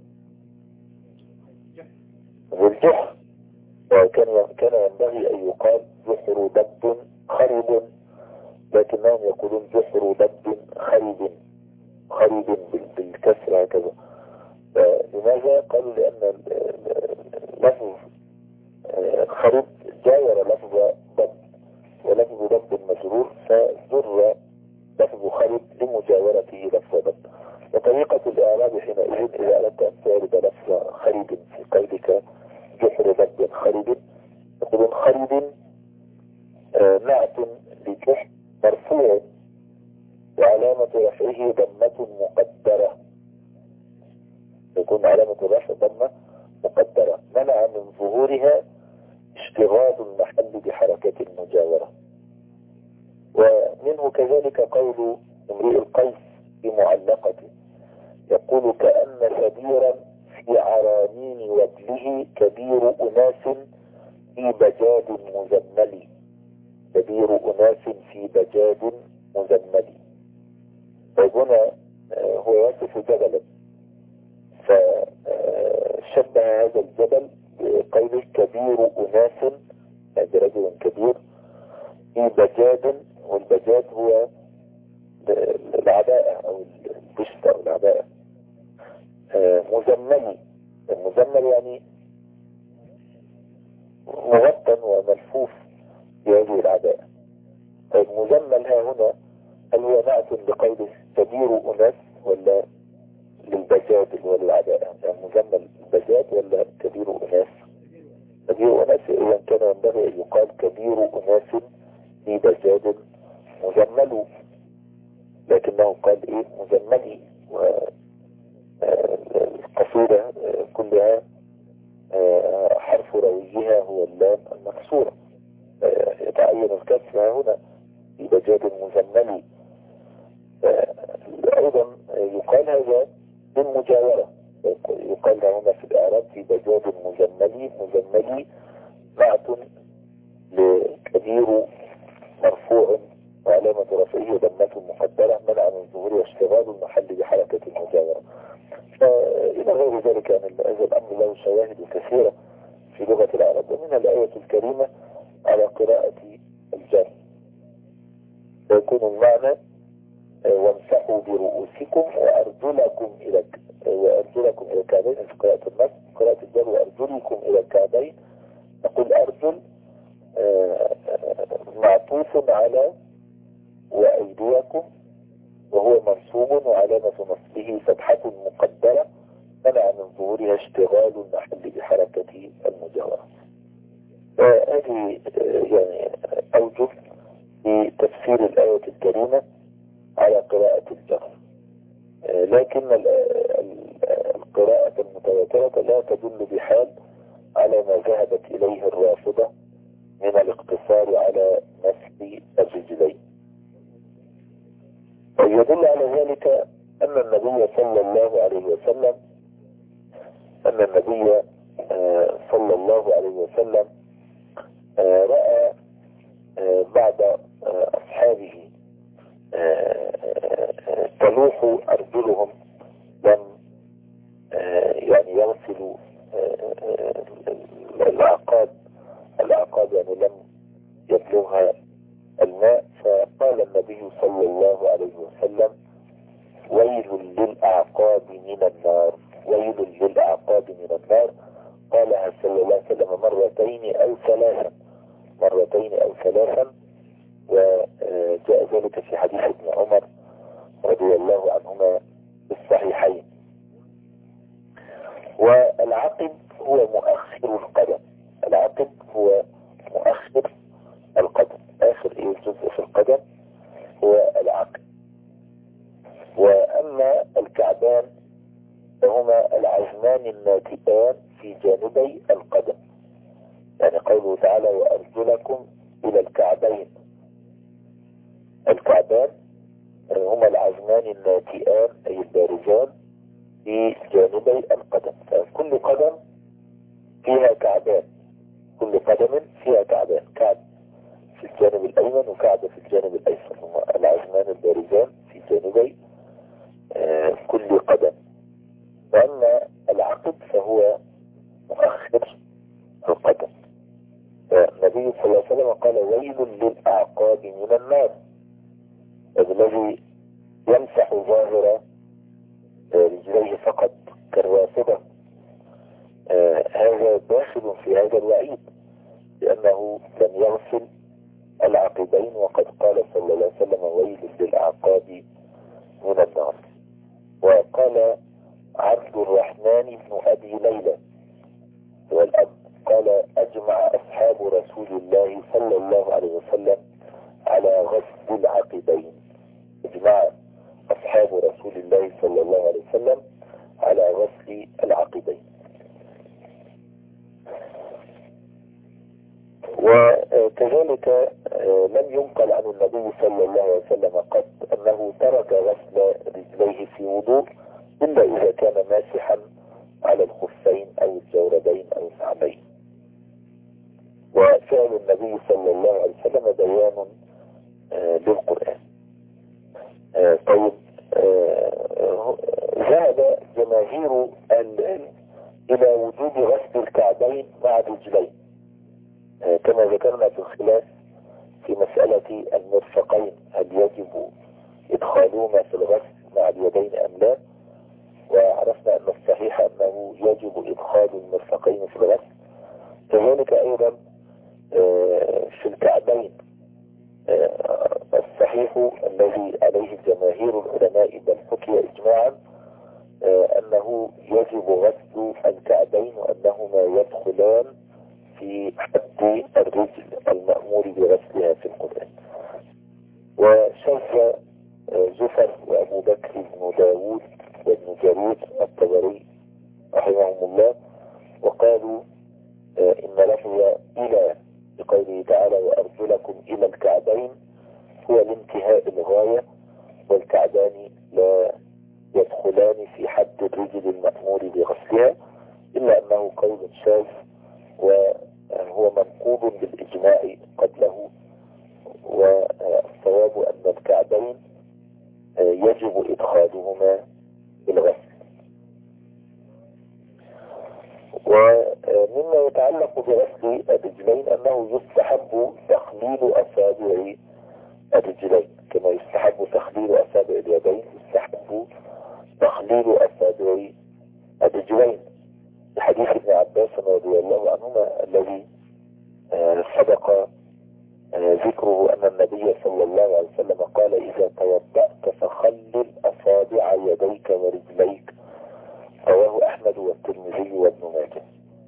للجحر، وكان كان ينبغي أن يقال جحر ضب خرب، لكنهم يقولون جحر ضب خرب خرب بالكسر هكذا. لماذا؟ قالوا لأن لفظ خرب جاور لفظ ضب، ولفظ ضب مجرور فجر لفظ خرب لمجاورته لفظ ضب. وطريقة الإعراب حينئذ إذا أردت أن تعرب لفظ خرب في قولك جحر ضب خرب يقولون خرب نعت لجحر مرفوع وعلامة رفعه ضمة مقدرة، يكون علامة الرفع ضمة مقدرة منع من ظهورها اشتغال المحل بحركة المجاورة. ومنه كذلك قول امرئ القيس بمعلقته يقول كأن كبيرا في عرانين وابله كبير أناس في بجاد مزمل، كبير أناس في بجاد مزمل. وهنا هو يصف جبلا فشبه هذا الجبل بقوله كبير أناس، يعني رجل كبير في بجاد، والبجاد هو العباءة أو البشت أو العباءة. مزمل، المزمل يعني مغطى وملفوف بهذه العباءة. المزمل ها هنا هل هو نعت لقوله كبير أناس ولا للبجاد اللي هو العباءة؟ يعني مزمل البجاد ولا كبير أناس؟ كبير أناس إذا كان ينبغي أن يقال كبير أناس في بجاد مزمل، لكنه قال إيه مزملي. والقصيدة كلها حرف رويها هو اللام المكسورة، يتعين الكسر هنا في بجاد مزملي. أيضا يقال هذا بالمجاورة، يقال هنا في الإعراب في بجاد مزملي، مزملي نعت لكبير مرفوع وعلامة رفعه ضمة مقدرة منع من ظهور اشتغال المحل بحركة المجاورة. فإلى غير ذلك أن هذا الأمر له شواهد كثيرة في لغة العرب، ومنها الآية الكريمة على قراءة الجر فيكون المعنى وامسحوا برؤوسكم وأرجلكم إلى وأرجلكم إلى الكعبين في قراءة النص. قراءة الجر وأرجلكم إلى الكعبين نقول أرجل معطوف على وأيديكم وهو منصوب وعلامة نصبه فتحة مقدرة منع من ظهورها اشتغال المحل بحركة المجاورة. وهذه يعني أوجه في تفسير الآية الكريمة على قراءة الجر. لكن القراءة المتواترة لا تدل بحال على ما ذهبت إليه الرافضة من الاقتصار على نسب الرجلين. ويدل على ذلك أن النبي صلى الله عليه وسلم أن النبي صلى الله عليه وسلم رأى بعض أصحابه تلوح أرجلهم لم يعني يغسلوا الأعقاب الأعقاب يعني لم يبلغها الماء، فقال النبي صلى الله عليه وسلم ويل للأعقاب من النار، ويل للأعقاب من النار. قالها صلى الله عليه وسلم مرتين أو ثلاثا مرتين أو ثلاثا وجاء ذلك في حديث ابن عمر رضي الله عنهما بالصحيحين. والعقب هو مؤخر القدم، العقب هو مؤخر القدم، آخر إيه الجزء في القدم العظمان الناتئان في جانبي القدم. يعني قوله تعالى وأرجلكم إلى الكعبين، الكعبان هما العظمان الناتئان أي البارزان في جانبي القدم. فكل قدم فيها كعبان، كل قدم فيها كعبان، كعب في الجانب الأيمن وكعب في الجانب الأيسر، هما العظمان البارزان في جانبي آه كل قدم. وأما العقب فهو مؤخر القدم. فالنبي صلى الله عليه وسلم قال ويل للأعقاب من النار، الذي يمسح ظاهر رجليه فقط كالرافضة، آه هذا داخل في هذا الوعيد لأنه لم يغسل العقبين، وقد قال صلى الله عليه وسلم ويل للأعقاب من النار. وقال عبد الرحمن بن أبي ليلى والأب قال أجمع أصحاب رسول الله صلى الله عليه وسلم على غسل العقبين، اجمع أصحاب رسول الله صلى الله عليه وسلم على غسل العقبين. وكذلك لم ينقل عن النبي صلى الله عليه وسلم قط أنه ترك غسل رجليه في وضوء إلا إذا كان ماسحا على الخفين أو الجوربين أو الكعبين. وفعل النبي صلى الله عليه وسلم بيان للقرآن. طيب، ذهب جماهير العلم إلى وجوب غسل الكعبين مع الرجلين كما ذكرنا في الخلاف في مسألة المرفقين، هل يجب إدخالهما في الغسل مع اليدين أم لا؟ وعرفنا أن الصحيح أنه يجب إدخال المرفقين في الغسل. كذلك أيضا في الكعبين الصحيح الذي عليه جماهير العلماء بل حكي إجماعا أنه يجب غسل الكعبين وأنهما يدخلان في حد الرجل المأمور بغسلها في القرآن. وشذ زفر وأبو بكر بن داود وابن جرير الطبري رحمهم الله وقالوا إن لفظ إلى بقوله تعالى وأرجلكم إلى الكعبين هو الانتهاء الغاية، والكعبان لا يدخلان في حد الرجل المأمور بغسلها، إلا أنه قول شاذ وهو منقوض بالإجماع قبله. والصواب أن الكعبين يجب إدخالهما بالغسل. ومما يتعلق بغسل الرجلين أنه يستحب تخليل أصابع الرجلين كما يستحب تخليل أصابع اليدين، يستحب تخليل أصابع الرجلين بحديث ابن عباس رضي الله عنهما الذي سبق ذكره أن النبي صلى الله عليه وسلم قال إذا توضأت فخلل أصابع يديك ورجليك، رواه أحمد والترمذي وابن ماجه.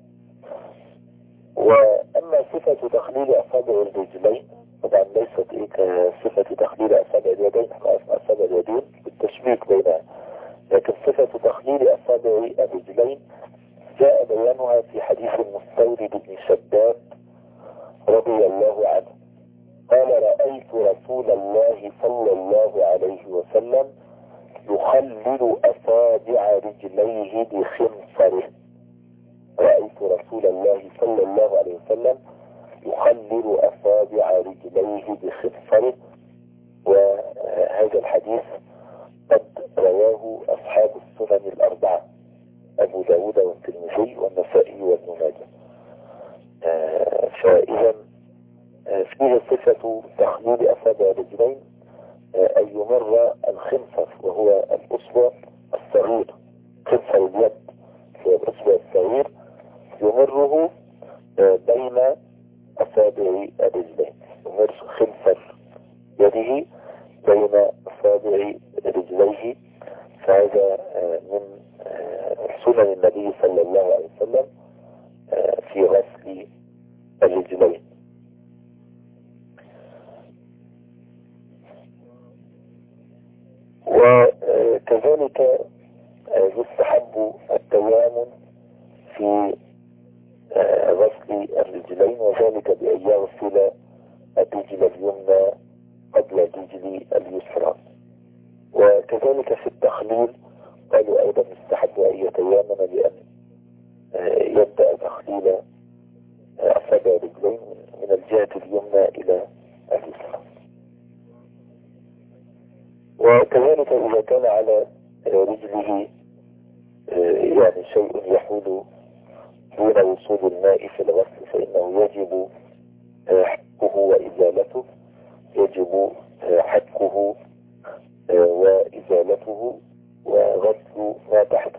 وأما صفة تخليل أصابع الرجلين طبعا ليست إيه كصفة تخليل أصابع اليدين، احنا أصنع أصابع اليدين بالتشبيك بينها، لكن صفة تخليل أصابع الرجلين جاء بيانها في حديث المستورد بن شداد رضي الله عنه قال رأيت رسول الله صلى الله عليه وسلم يخلل أصابع رجليه بخنصره. رأيت رسول الله صلى الله عليه وسلم يخلل أصابع رجليه بخنصره. وهذا الحديث قد رواه أصحاب السنن الأربعة أبو داود والترمذي والنسائي وابن ماجه. آه فإذا آه فيه صفة تخليل أصابع الرجلين آه أن يمر الخنصر وهو الأصبع الصغير، خنصر اليد هو الأصبع الصغير يمره آه بين أصابع الرجلين، يمر خنصر يده بين أصابع رجليه. فهذا آه من سنن النبي صلى الله عليه وسلم في غسل الرجلين. وكذلك يستحب التيامن في غسل الرجلين، وذلك بأن يغسل الرجل اليمنى قبل الرجل اليسرى. وكذلك في التخليل قالوا أيضا يستحب أن يتيامن بأن يبدأ تخليل أصابع الرجلين من الجهة اليمنى إلى اليسرى. وكذلك إذا كان على رجله يعني شيء يحول دون وصول الماء في الغسل فإنه يجب حكه وإزالته، يجب حكه وإزالته وغسل ما تحته،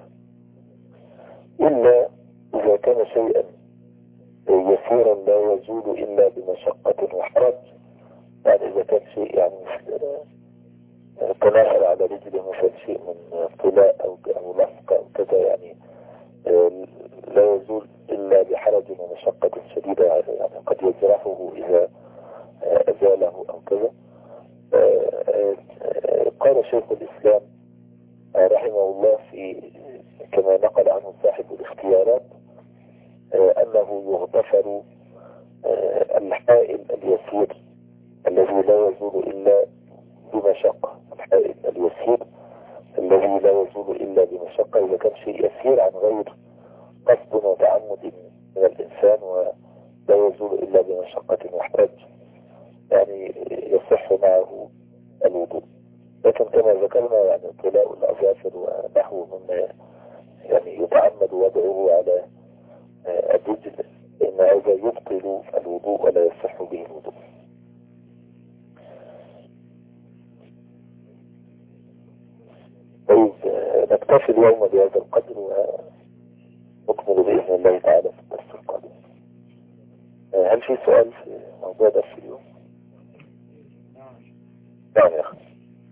إلا إذا كان شيئا يسيرا لا يزول إلا بمشقة وحرج. يعني إذا كان شيء يعني تناهر على رجله مثل شيء من طلاء أو أو لصق أو كذا، يعني لا يزول إلا بحرج ومشقة شديدة، يعني قد يجرحه إذا أزاله أو كذا. قال شيخ الإسلام رحمه الله في كما نقل عنه صاحب الاختيارات أنه يغتفر الحائل اليسير الذي لا يزول إلا بمشقة، الحائل اليسير الذي لا يزول إلا بمشقة، إذا كان شيء يسير عن غير قصد وتعمد من الإنسان ولا يزول إلا بمشقة وحرج، يعني يصح معه الوضوء. لكن كما ذكرنا يعني طلاء الأظافر ونحو مما يعني يتعمد وضعه على الرجل إن هذا يبطل الوضوء ولا يصح به الوضوء. طيب نكتفي اليوم بهذا القدر ونكمل بإذن الله تعالى في الدرس القادم. هل في سؤال في موضوع درس اليوم؟ نعم يا أخي.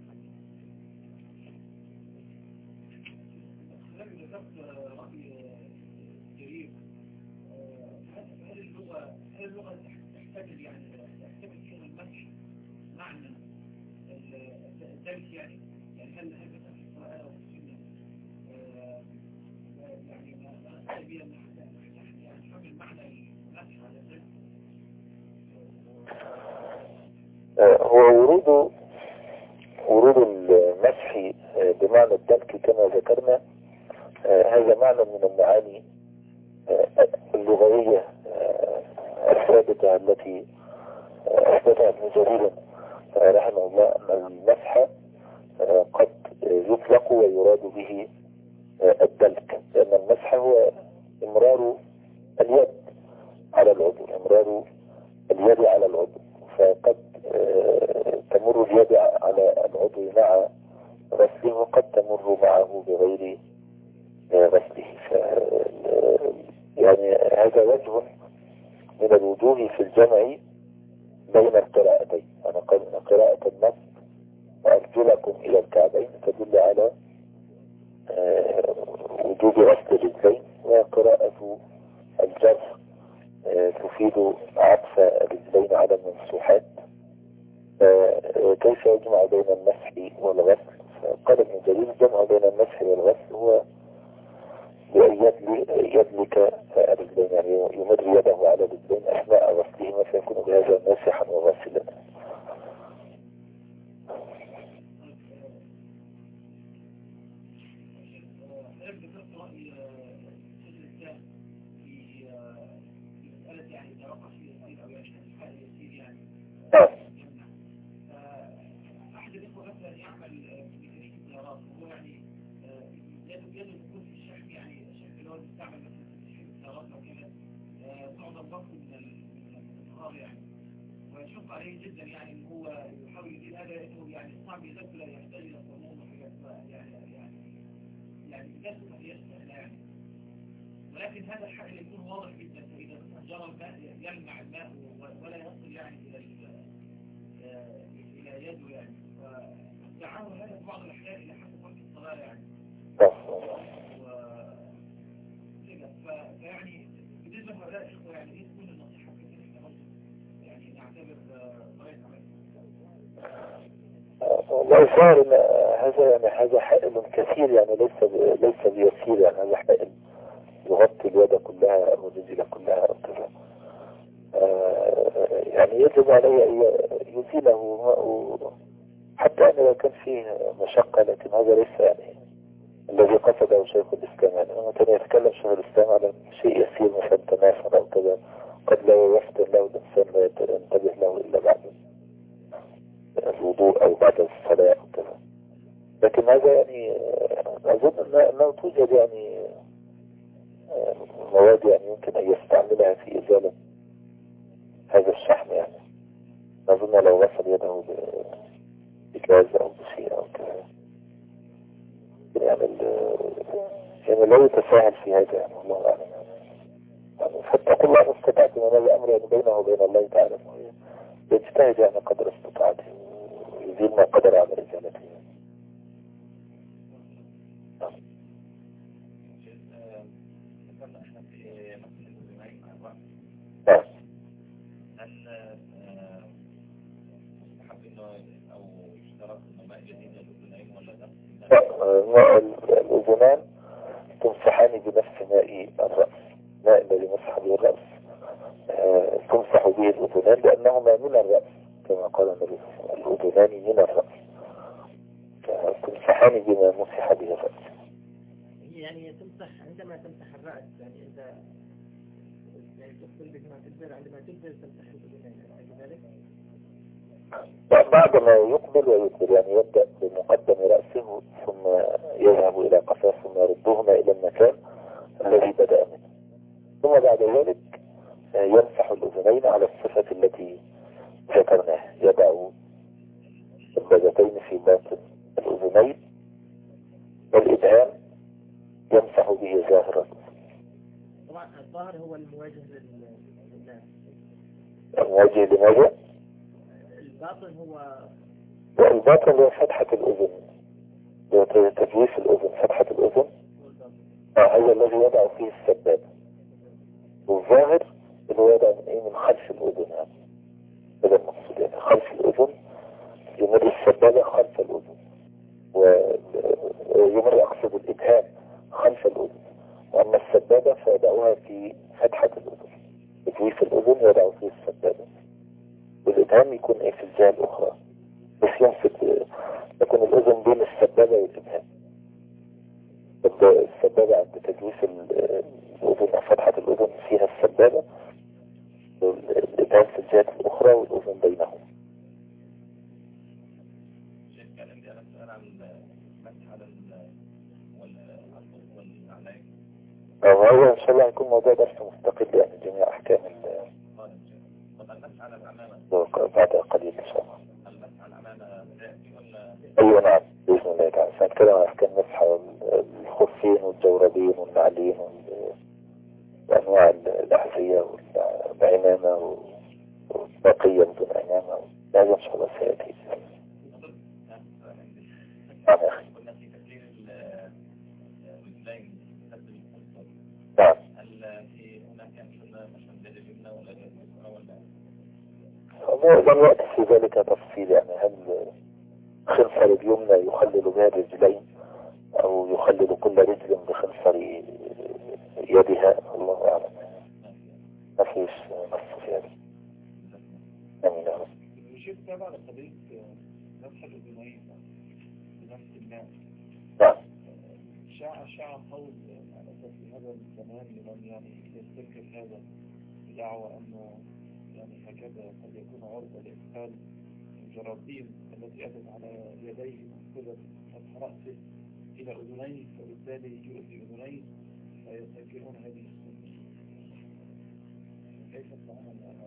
هو ورود ورود المسح بمعنى الدلك كما ذكرنا هذا معنى من المعاني اللغوية الثابتة التي أثبتها ابن جرير رحمه الله أن المسح قد يطلق ويراد به الدلك، لأن المسح هو إمرار اليد على العضو، إمرار اليد على العضو، فقد تمر اليد على العضو مع غسله وقد تمر معه بغير غسله. يعني هذا وجه من الوجوه في الجمع بين القراءتين، أنا قراءة النص وأرجلكم إلى الكعبين تدل على وجوب غسل الرجلين، وقراءة الجر تفيد عطف الرجلين على الممسوحات. كيف يجمع بين المسح والغسل؟ فقال ابن جرير الجمع بين المسح والغسل هو بأن يدلك الرجلين، يعني يمر يده على الرجلين أثناء غسلهما فيكون بهذا ماسحا وغاسلا. ويشق عليه جدا يعني ان هو يحاول يدير هذا انه يعني صعب يدك لا يحتاج الى صموم وحاجات يعني يعني يعني الناس ما هيش سهله يعني، ولكن هذا الحل يكون واضح جدا. فاذا مثلا جرى الماء يلمع الماء ولا يصل يعني الى الى يده يعني، فدعاه هذا في بعض الاحيان الى حسب وقت الصلاه يعني. فيعني بالنسبه لهؤلاء الاخوه يعني ايه تكون النصيحه في كده يعني نعتبر طريقه عمل؟ والله صار إن هذا يعني هذا حائل كثير، يعني ليس ب- ليس بيسير، يعني هذا حائل يغطي اليد كلها أو الرجل كلها أو كذا. آه، يعني يجب علي أن يزيله، و- حتى أن لو كان فيه مشقة، لكن هذا ليس يعني الذي قصده شيخ الإسلام. يعني لما كان يتكلم شيخ الإسلام على شيء يسير مثلا تنافر أو كذا، قد لا يفتر له الإنسان، لا ينتبه له إلا بعد الوضوء أو بعد الصلاة أو كذا. لكن هذا يعني آه، أظن أن- أنه توجد يعني آه، مواد يعني يمكن أن يستعملها في إزالة هذا الشحم. يعني أظن لو غسل يده ب- بجاز أو بشيء أو كذا، يعني ال- يعني لا يتساهل في هذا، يعني والله أعلم. يعني فاتقوا الله ما استطعتم، من الأمر يعني بينه وبين الله تعالى، يجتهد يعني قدر استطاعته ويزيل ما قدر على إزالته. ذكرنا احنا في مثل الجماعي مع الوقت، نعم. هل آه، مستحب انه او يشترط انه ماء جديد للاذنين ولا ده؟ ماء الأذنان تمسحان بنفس ماء الرأس، ماء الذي مسح به الرأس آه، تمسح به الأذنان لأنهما من الرأس، كما قال النبي صلى الله عليه وسلم الأذنان من الرأس، تمسحان بما مسح به الرأس. يعني تمسح عندما تمسح الرأس، يعني أنت يعني تغسل بما تقدر، عندما تقدر تمسح الأذنين كذلك؟ بعد ما يقبل ويقبل، يعني يبدأ بمقدم رأسه ثم يذهب إلى قفاه ثم يردهما إلى المكان الذي بدأ منه، ثم بعد ذلك يمسح الأذنين على الصفة التي ذكرناها، يضع البذتين في باطن الأذنين والإبهام يمسح به ظاهر الأذن. طبعا الظاهر هو المواجه للناس. المواجه لماذا؟ الباطن هو والباطن هو فتحة الأذن، تجويف الأذن، فتحة الأذن آه هذا الذي يضع فيه السبابة، والظاهر اللي هو يضع من إيه، من خلف الأذن. يعني هذا المقصود، يعني خلف الأذن يمر السبابة خلف الأذن، ويمر أقصد الإبهام خلف الأذن، وأما السبابة فيضعوها في فتحة الأذن، تجويف الأذن يضع فيه السبابة، والإبهام يكون إيه في الجهة الأخرى، بس يمسك يكون الأذن بين السبابة والإبهام. السبابة عند تجويف الأذن أو فتحة الأذن فيها السبابة، والإبهام في الجهة الأخرى والأذن بينهم. شيخ كان عندي انا سؤال عن المسح على والعصب والأعلام. هو إن شاء الله يكون موضوع درس مستقل، يعني جميع أحكام طب المسح على الأمامة بعد قليل إن شاء الله. المسح على الأمامة رأسي ولا؟ أيوة نعم بإذن الله تعالى، سنتكلم عن أحكام مسح الخفين والجوربين والنعلين وأنواع الأحذية والعمامة والبقية بدون عمامة، هذا إن شاء الله سيأتي. نعم يا أخي. قلنا في تكليل الرجلين تبدل الخلطة. نعم. هل في هناك أمثلة مثلا اليد اليمنى ولا اليد اليسرى ولا؟ لم يأتي في ذلك تفصيل، يعني هل خنصر اليمنى يخلل بها الرجلين أو يخلل كل رجل بخنصر يدها، الله أعلم، ما فيش نص في هذا. أمين يا رب. الشيخ تابع لقضية مسح الأذنين بنفس الماء. نعم. شاع شاع قول على أساس في هذا الزمان لمن يعني يستنكر هذا بدعوى أنه يعني هكذا قد يكون عرضة لإدخال الجراثيم التي أتت على يديه مأخوذة مسح رأسه إلى أذنيه، فبالتالي يؤذي أذنيه، فيستنكرون هذه السنة. كيف التعامل مع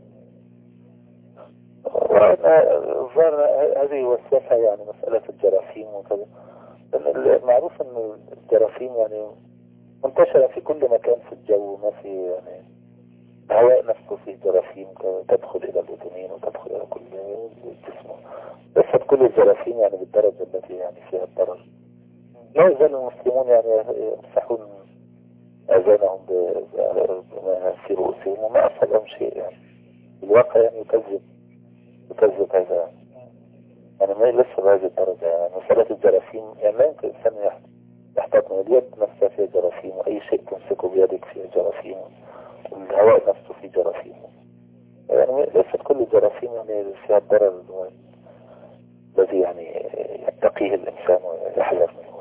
الظاهر هذه وسوسة، يعني مسألة الجراثيم وكذا. المعروف أن الجراثيم يعني منتشرة في كل مكان في الجو، ما في يعني الهواء نفسه فيه جراثيم تدخل إلى الأذنين وتدخل إلى كل الجسم، بس كل الجراثيم يعني بالدرجة التي يعني فيها الضرر. لا يزال المسلمون يعني يمسحون أذانهم بما في رؤوسهم وما أصلهم شيء، يعني الواقع يعني يكذب يكذب هذا. يعني ما لسه بهذه الدرجة. يعني مسألة الجراثيم يعني لا يمكن الإنسان يحتاط من اليد نفسها فيها جراثيم، وأي شيء تمسكه بيدك فيه جراثيم، والهواء نفسه فيه جراثيم. يعني ليست كل الجراثيم يعني فيها الضرر الذي يعني يتقيه الإنسان ويحذر منه.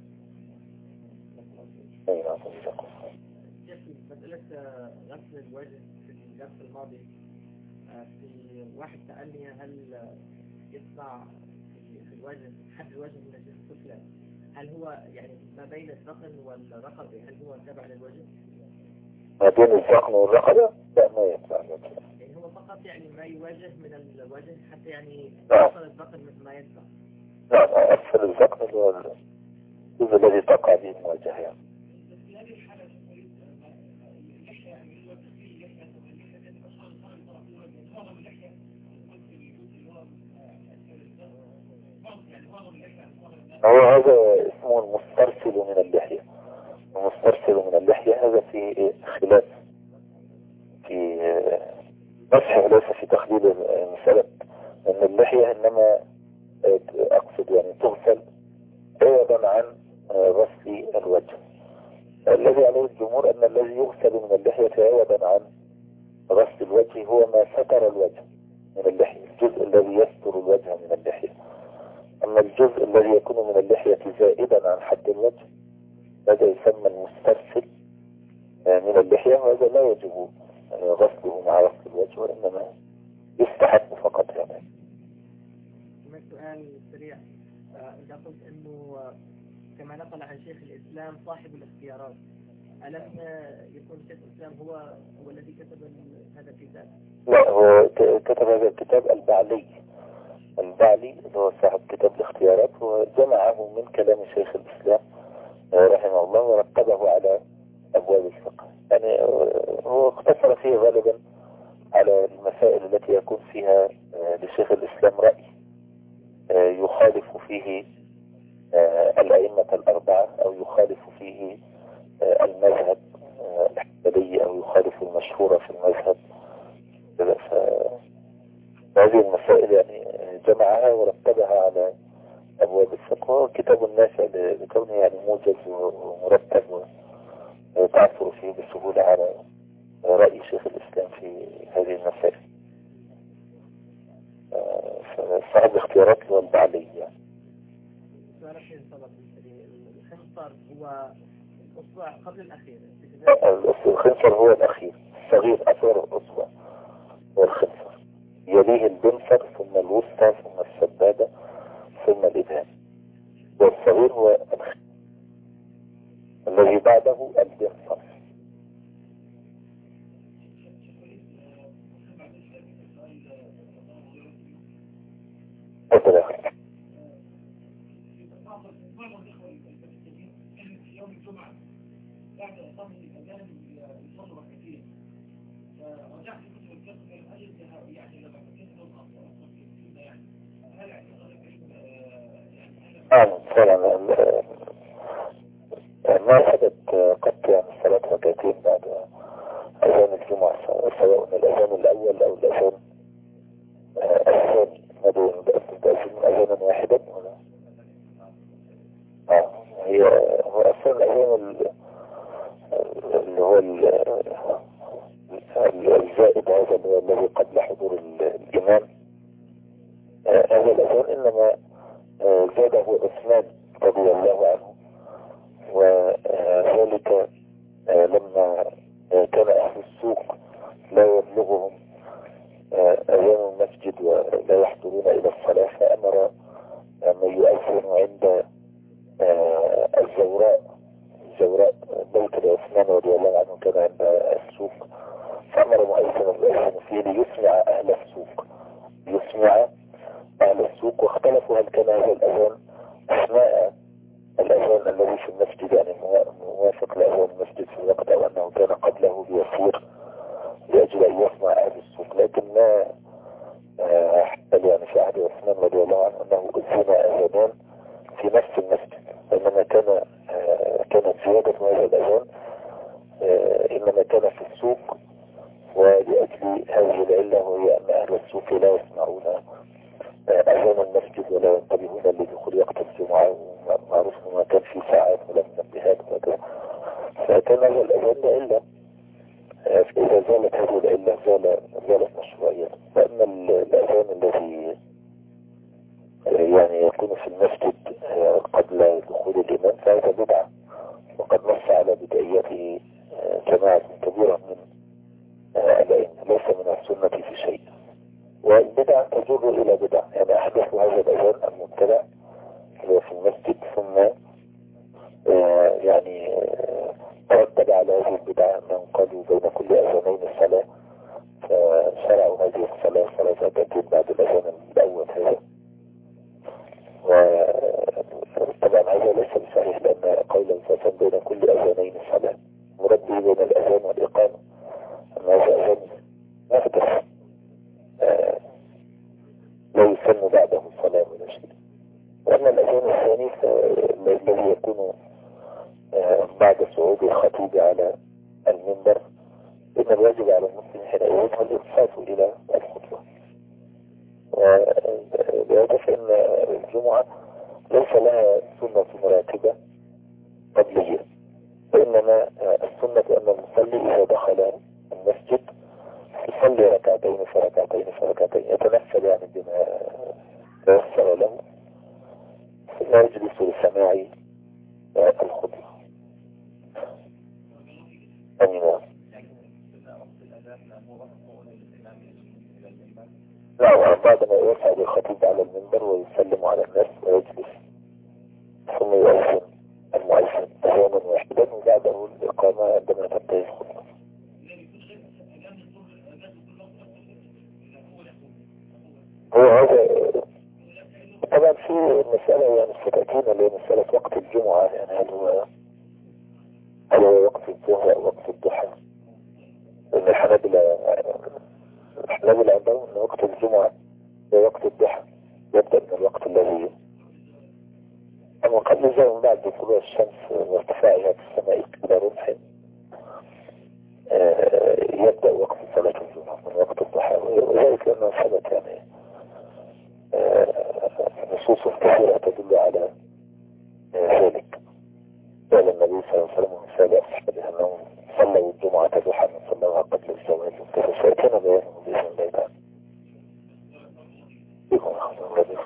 أي نعم. مسألة غسل الوجه في الدرس الماضي، في واحد سألني هل يطلع في الوجه حد الوجه من الجهة السفلى، هل هو يعني ما بين الذقن والرقبة هل هو تابع للوجه؟ ما بين الذقن والرقبة؟ لا ما يطلع. يعني هو فقط يعني ما يواجه من الوجه حتى يعني نعم. أصل الذقن مثل ما يطلع. نعم أسفل الذقن هو الجزء الذي تقع به المواجهة يعني. في هذه الحالة اللحية يعني اللي تخفي اللحية واللحية التي أصلا صار معظم اللحية هو هذا اسمه المسترسل من اللحية. المسترسل من اللحية هذا في خلاف في مسح، ليس في تخليل المسألة أن اللحية إنما أقصد يعني تغسل عوضا عن غسل الوجه. الذي عليه الجمهور أن الذي يغسل من اللحية عوضا عن غسل الوجه هو ما ستر الوجه من اللحية، الجزء الذي يستر الوجه من اللحية. أما الجزء الذي يكون من اللحية زائدا عن حد الوجه هذا يسمى المسترسل من اللحية، وهذا لا يجب غسله مع غسل الوجه وإنما يستحب فقط. يعني سؤال سريع، إذا قلت أنه كما نقل عن شيخ الإسلام صاحب الاختيارات، ألم يكون شيخ الإسلام هو هو الذي كتب هذا الكتاب؟ لا، هو كتب هذا الكتاب البعلي. البعلي اللي هو صاحب كتاب الاختيارات، وجمعه من كلام شيخ الإسلام رحمه الله ورتبه على أبواب الفقه. يعني هو اختصر فيه غالبا على المسائل التي يكون فيها لشيخ الإسلام رأي يخالف فيه الأئمة الأربعة أو يخالف فيه المذهب الحنبلي أو يخالف المشهورة في المذهب. فهذه المسائل يعني جمعها ورتبها على أبواب الفقه. كتاب النافع لكونه يعني موجز ومرتب وتعثر فيه بسهولة على رأي شيخ الإسلام في هذه المسائل. فصاحب اختيارات هو البعلي. الخنصر هو الأصبع قبل الأخير. الخنصر هو الأخير، الصغير أصغر الأصبع هو الخنصر، يليه البنصر ثم الوسطى ثم السبابة ثم الإبهام، والصغير هو الخنصر الذي بعده البنصر. أصغر يوم الجمعة بعد إقامة الأذان يصلوا ركعتين، فرجعت كتب الفقه من أجلها يعني لما كنت نظام أصلا يعني هل اعتقد يعني آه فعلا ما حدث قط يعني صلاة ركعتين بعد أذان الجمعة، سواء الأذان الأول أو الأذان الثاني. ماذا تأذن أذانا واحدا ولا؟ آه هي هو أصلا الأذان اللي هو الزائد هذا اللي هو الذي قبل حضور الإمام، هذا الأذان إنما زاده عثمان رضي الله عنه، وذلك لما كان أهل السوق لا يبلغهم أذان المسجد ولا يحضرون إلى الصلاة، فأمر من يؤذن عند الزوراء الزوراء بيت عثمان رضي الله عنه كان عند السوق، فأمر مؤذن يؤذن فيه ليسمع أهل السوق يسمع أهل السوق. واختلفوا هل كان هذا الأذان أثناء الأذان الذي في المسجد يعني موافق لأذان المسجد في الوقت أو أنه كان قبله بيسير لأجل أن يسمع أهل السوق. لكن ما حتى يعني في عهد عثمان رضي الله عنه أنه أذن أذانان في نفس المسجد، إنما كان كانت زيادة هذا الأذان إنما كان في السوق، ولأجل هذه العلة وهي أن أهل السوق لا يسمعون أذان المسجد القيام في المسجد قبل دخول الإمام فهذا بدعة، وقد نص على بدعيته جماعة كبيرة من الأئمة، ليس من السنة في شيء. والبدع تجر إلى بدع، يعني أحدث هذا الأذان المبتدع اللي في المسجد، ثم يعني ترتب على هذه البدع أنهم قالوا بين كل أذانين الصلاة، فشرعوا هذه الصلاة صلاة ركعتين بعد الأذان الأول هذا. وطبعا هذا ليس بصحيح، لأن قول الفاسد بين كل أذانين الصلاة مراد به بين الأذان والإقامة، أما هذا أذان محدث لا يسن بعده الصلاة ولا شيء. وأما الأذان الثاني الذي يكون بعد صعود الخطيب على المنبر، إن الواجب على المسلم حينئذ هو الإنصات إلى الخطبة. وبهذا فإن الجمعة ليس لها سنة مراتبة قبلية، وإنما السنة أن المصلي إذا دخل المسجد يصلي ركعتين فركعتين فركعتين، يتنفل يعني بما تيسر له، ثم يجلس لسماع الخطبة. أمين. لا، بعدما يصعد الخطيب على المنبر ويسلم على الناس ويجلس، ثم يؤذن المؤذن أذانا واحدا، وبعده الإقامة عندما تنتهي الخطبة. هو هذا طبعا في مسألة يعني ستأتينا اللي هي مسألة وقت الجمعة، يعني هل هو هل هو وقت الظهر أو وقت الضحى؟ لأن الحنابلة الحنابلة عندهم أن وقت الجمعة هو وقت الضحى، يبدأ من الوقت الذي أما قبل ذلك من بعد طلوع الشمس وارتفاعها في السماء إلى رمح يبدأ وقت صلاة الجمعة من وقت الضحى، وذلك لأنه ثبت يعني نصوص كثيرة تدل على ذلك. قال النبي صلى الله عليه وسلم ومثال أصحابه أنهم صلوا الجمعة ضحى من صلوها قبل الزواج، فسيأتينا بيانه بإذن الله تعالى.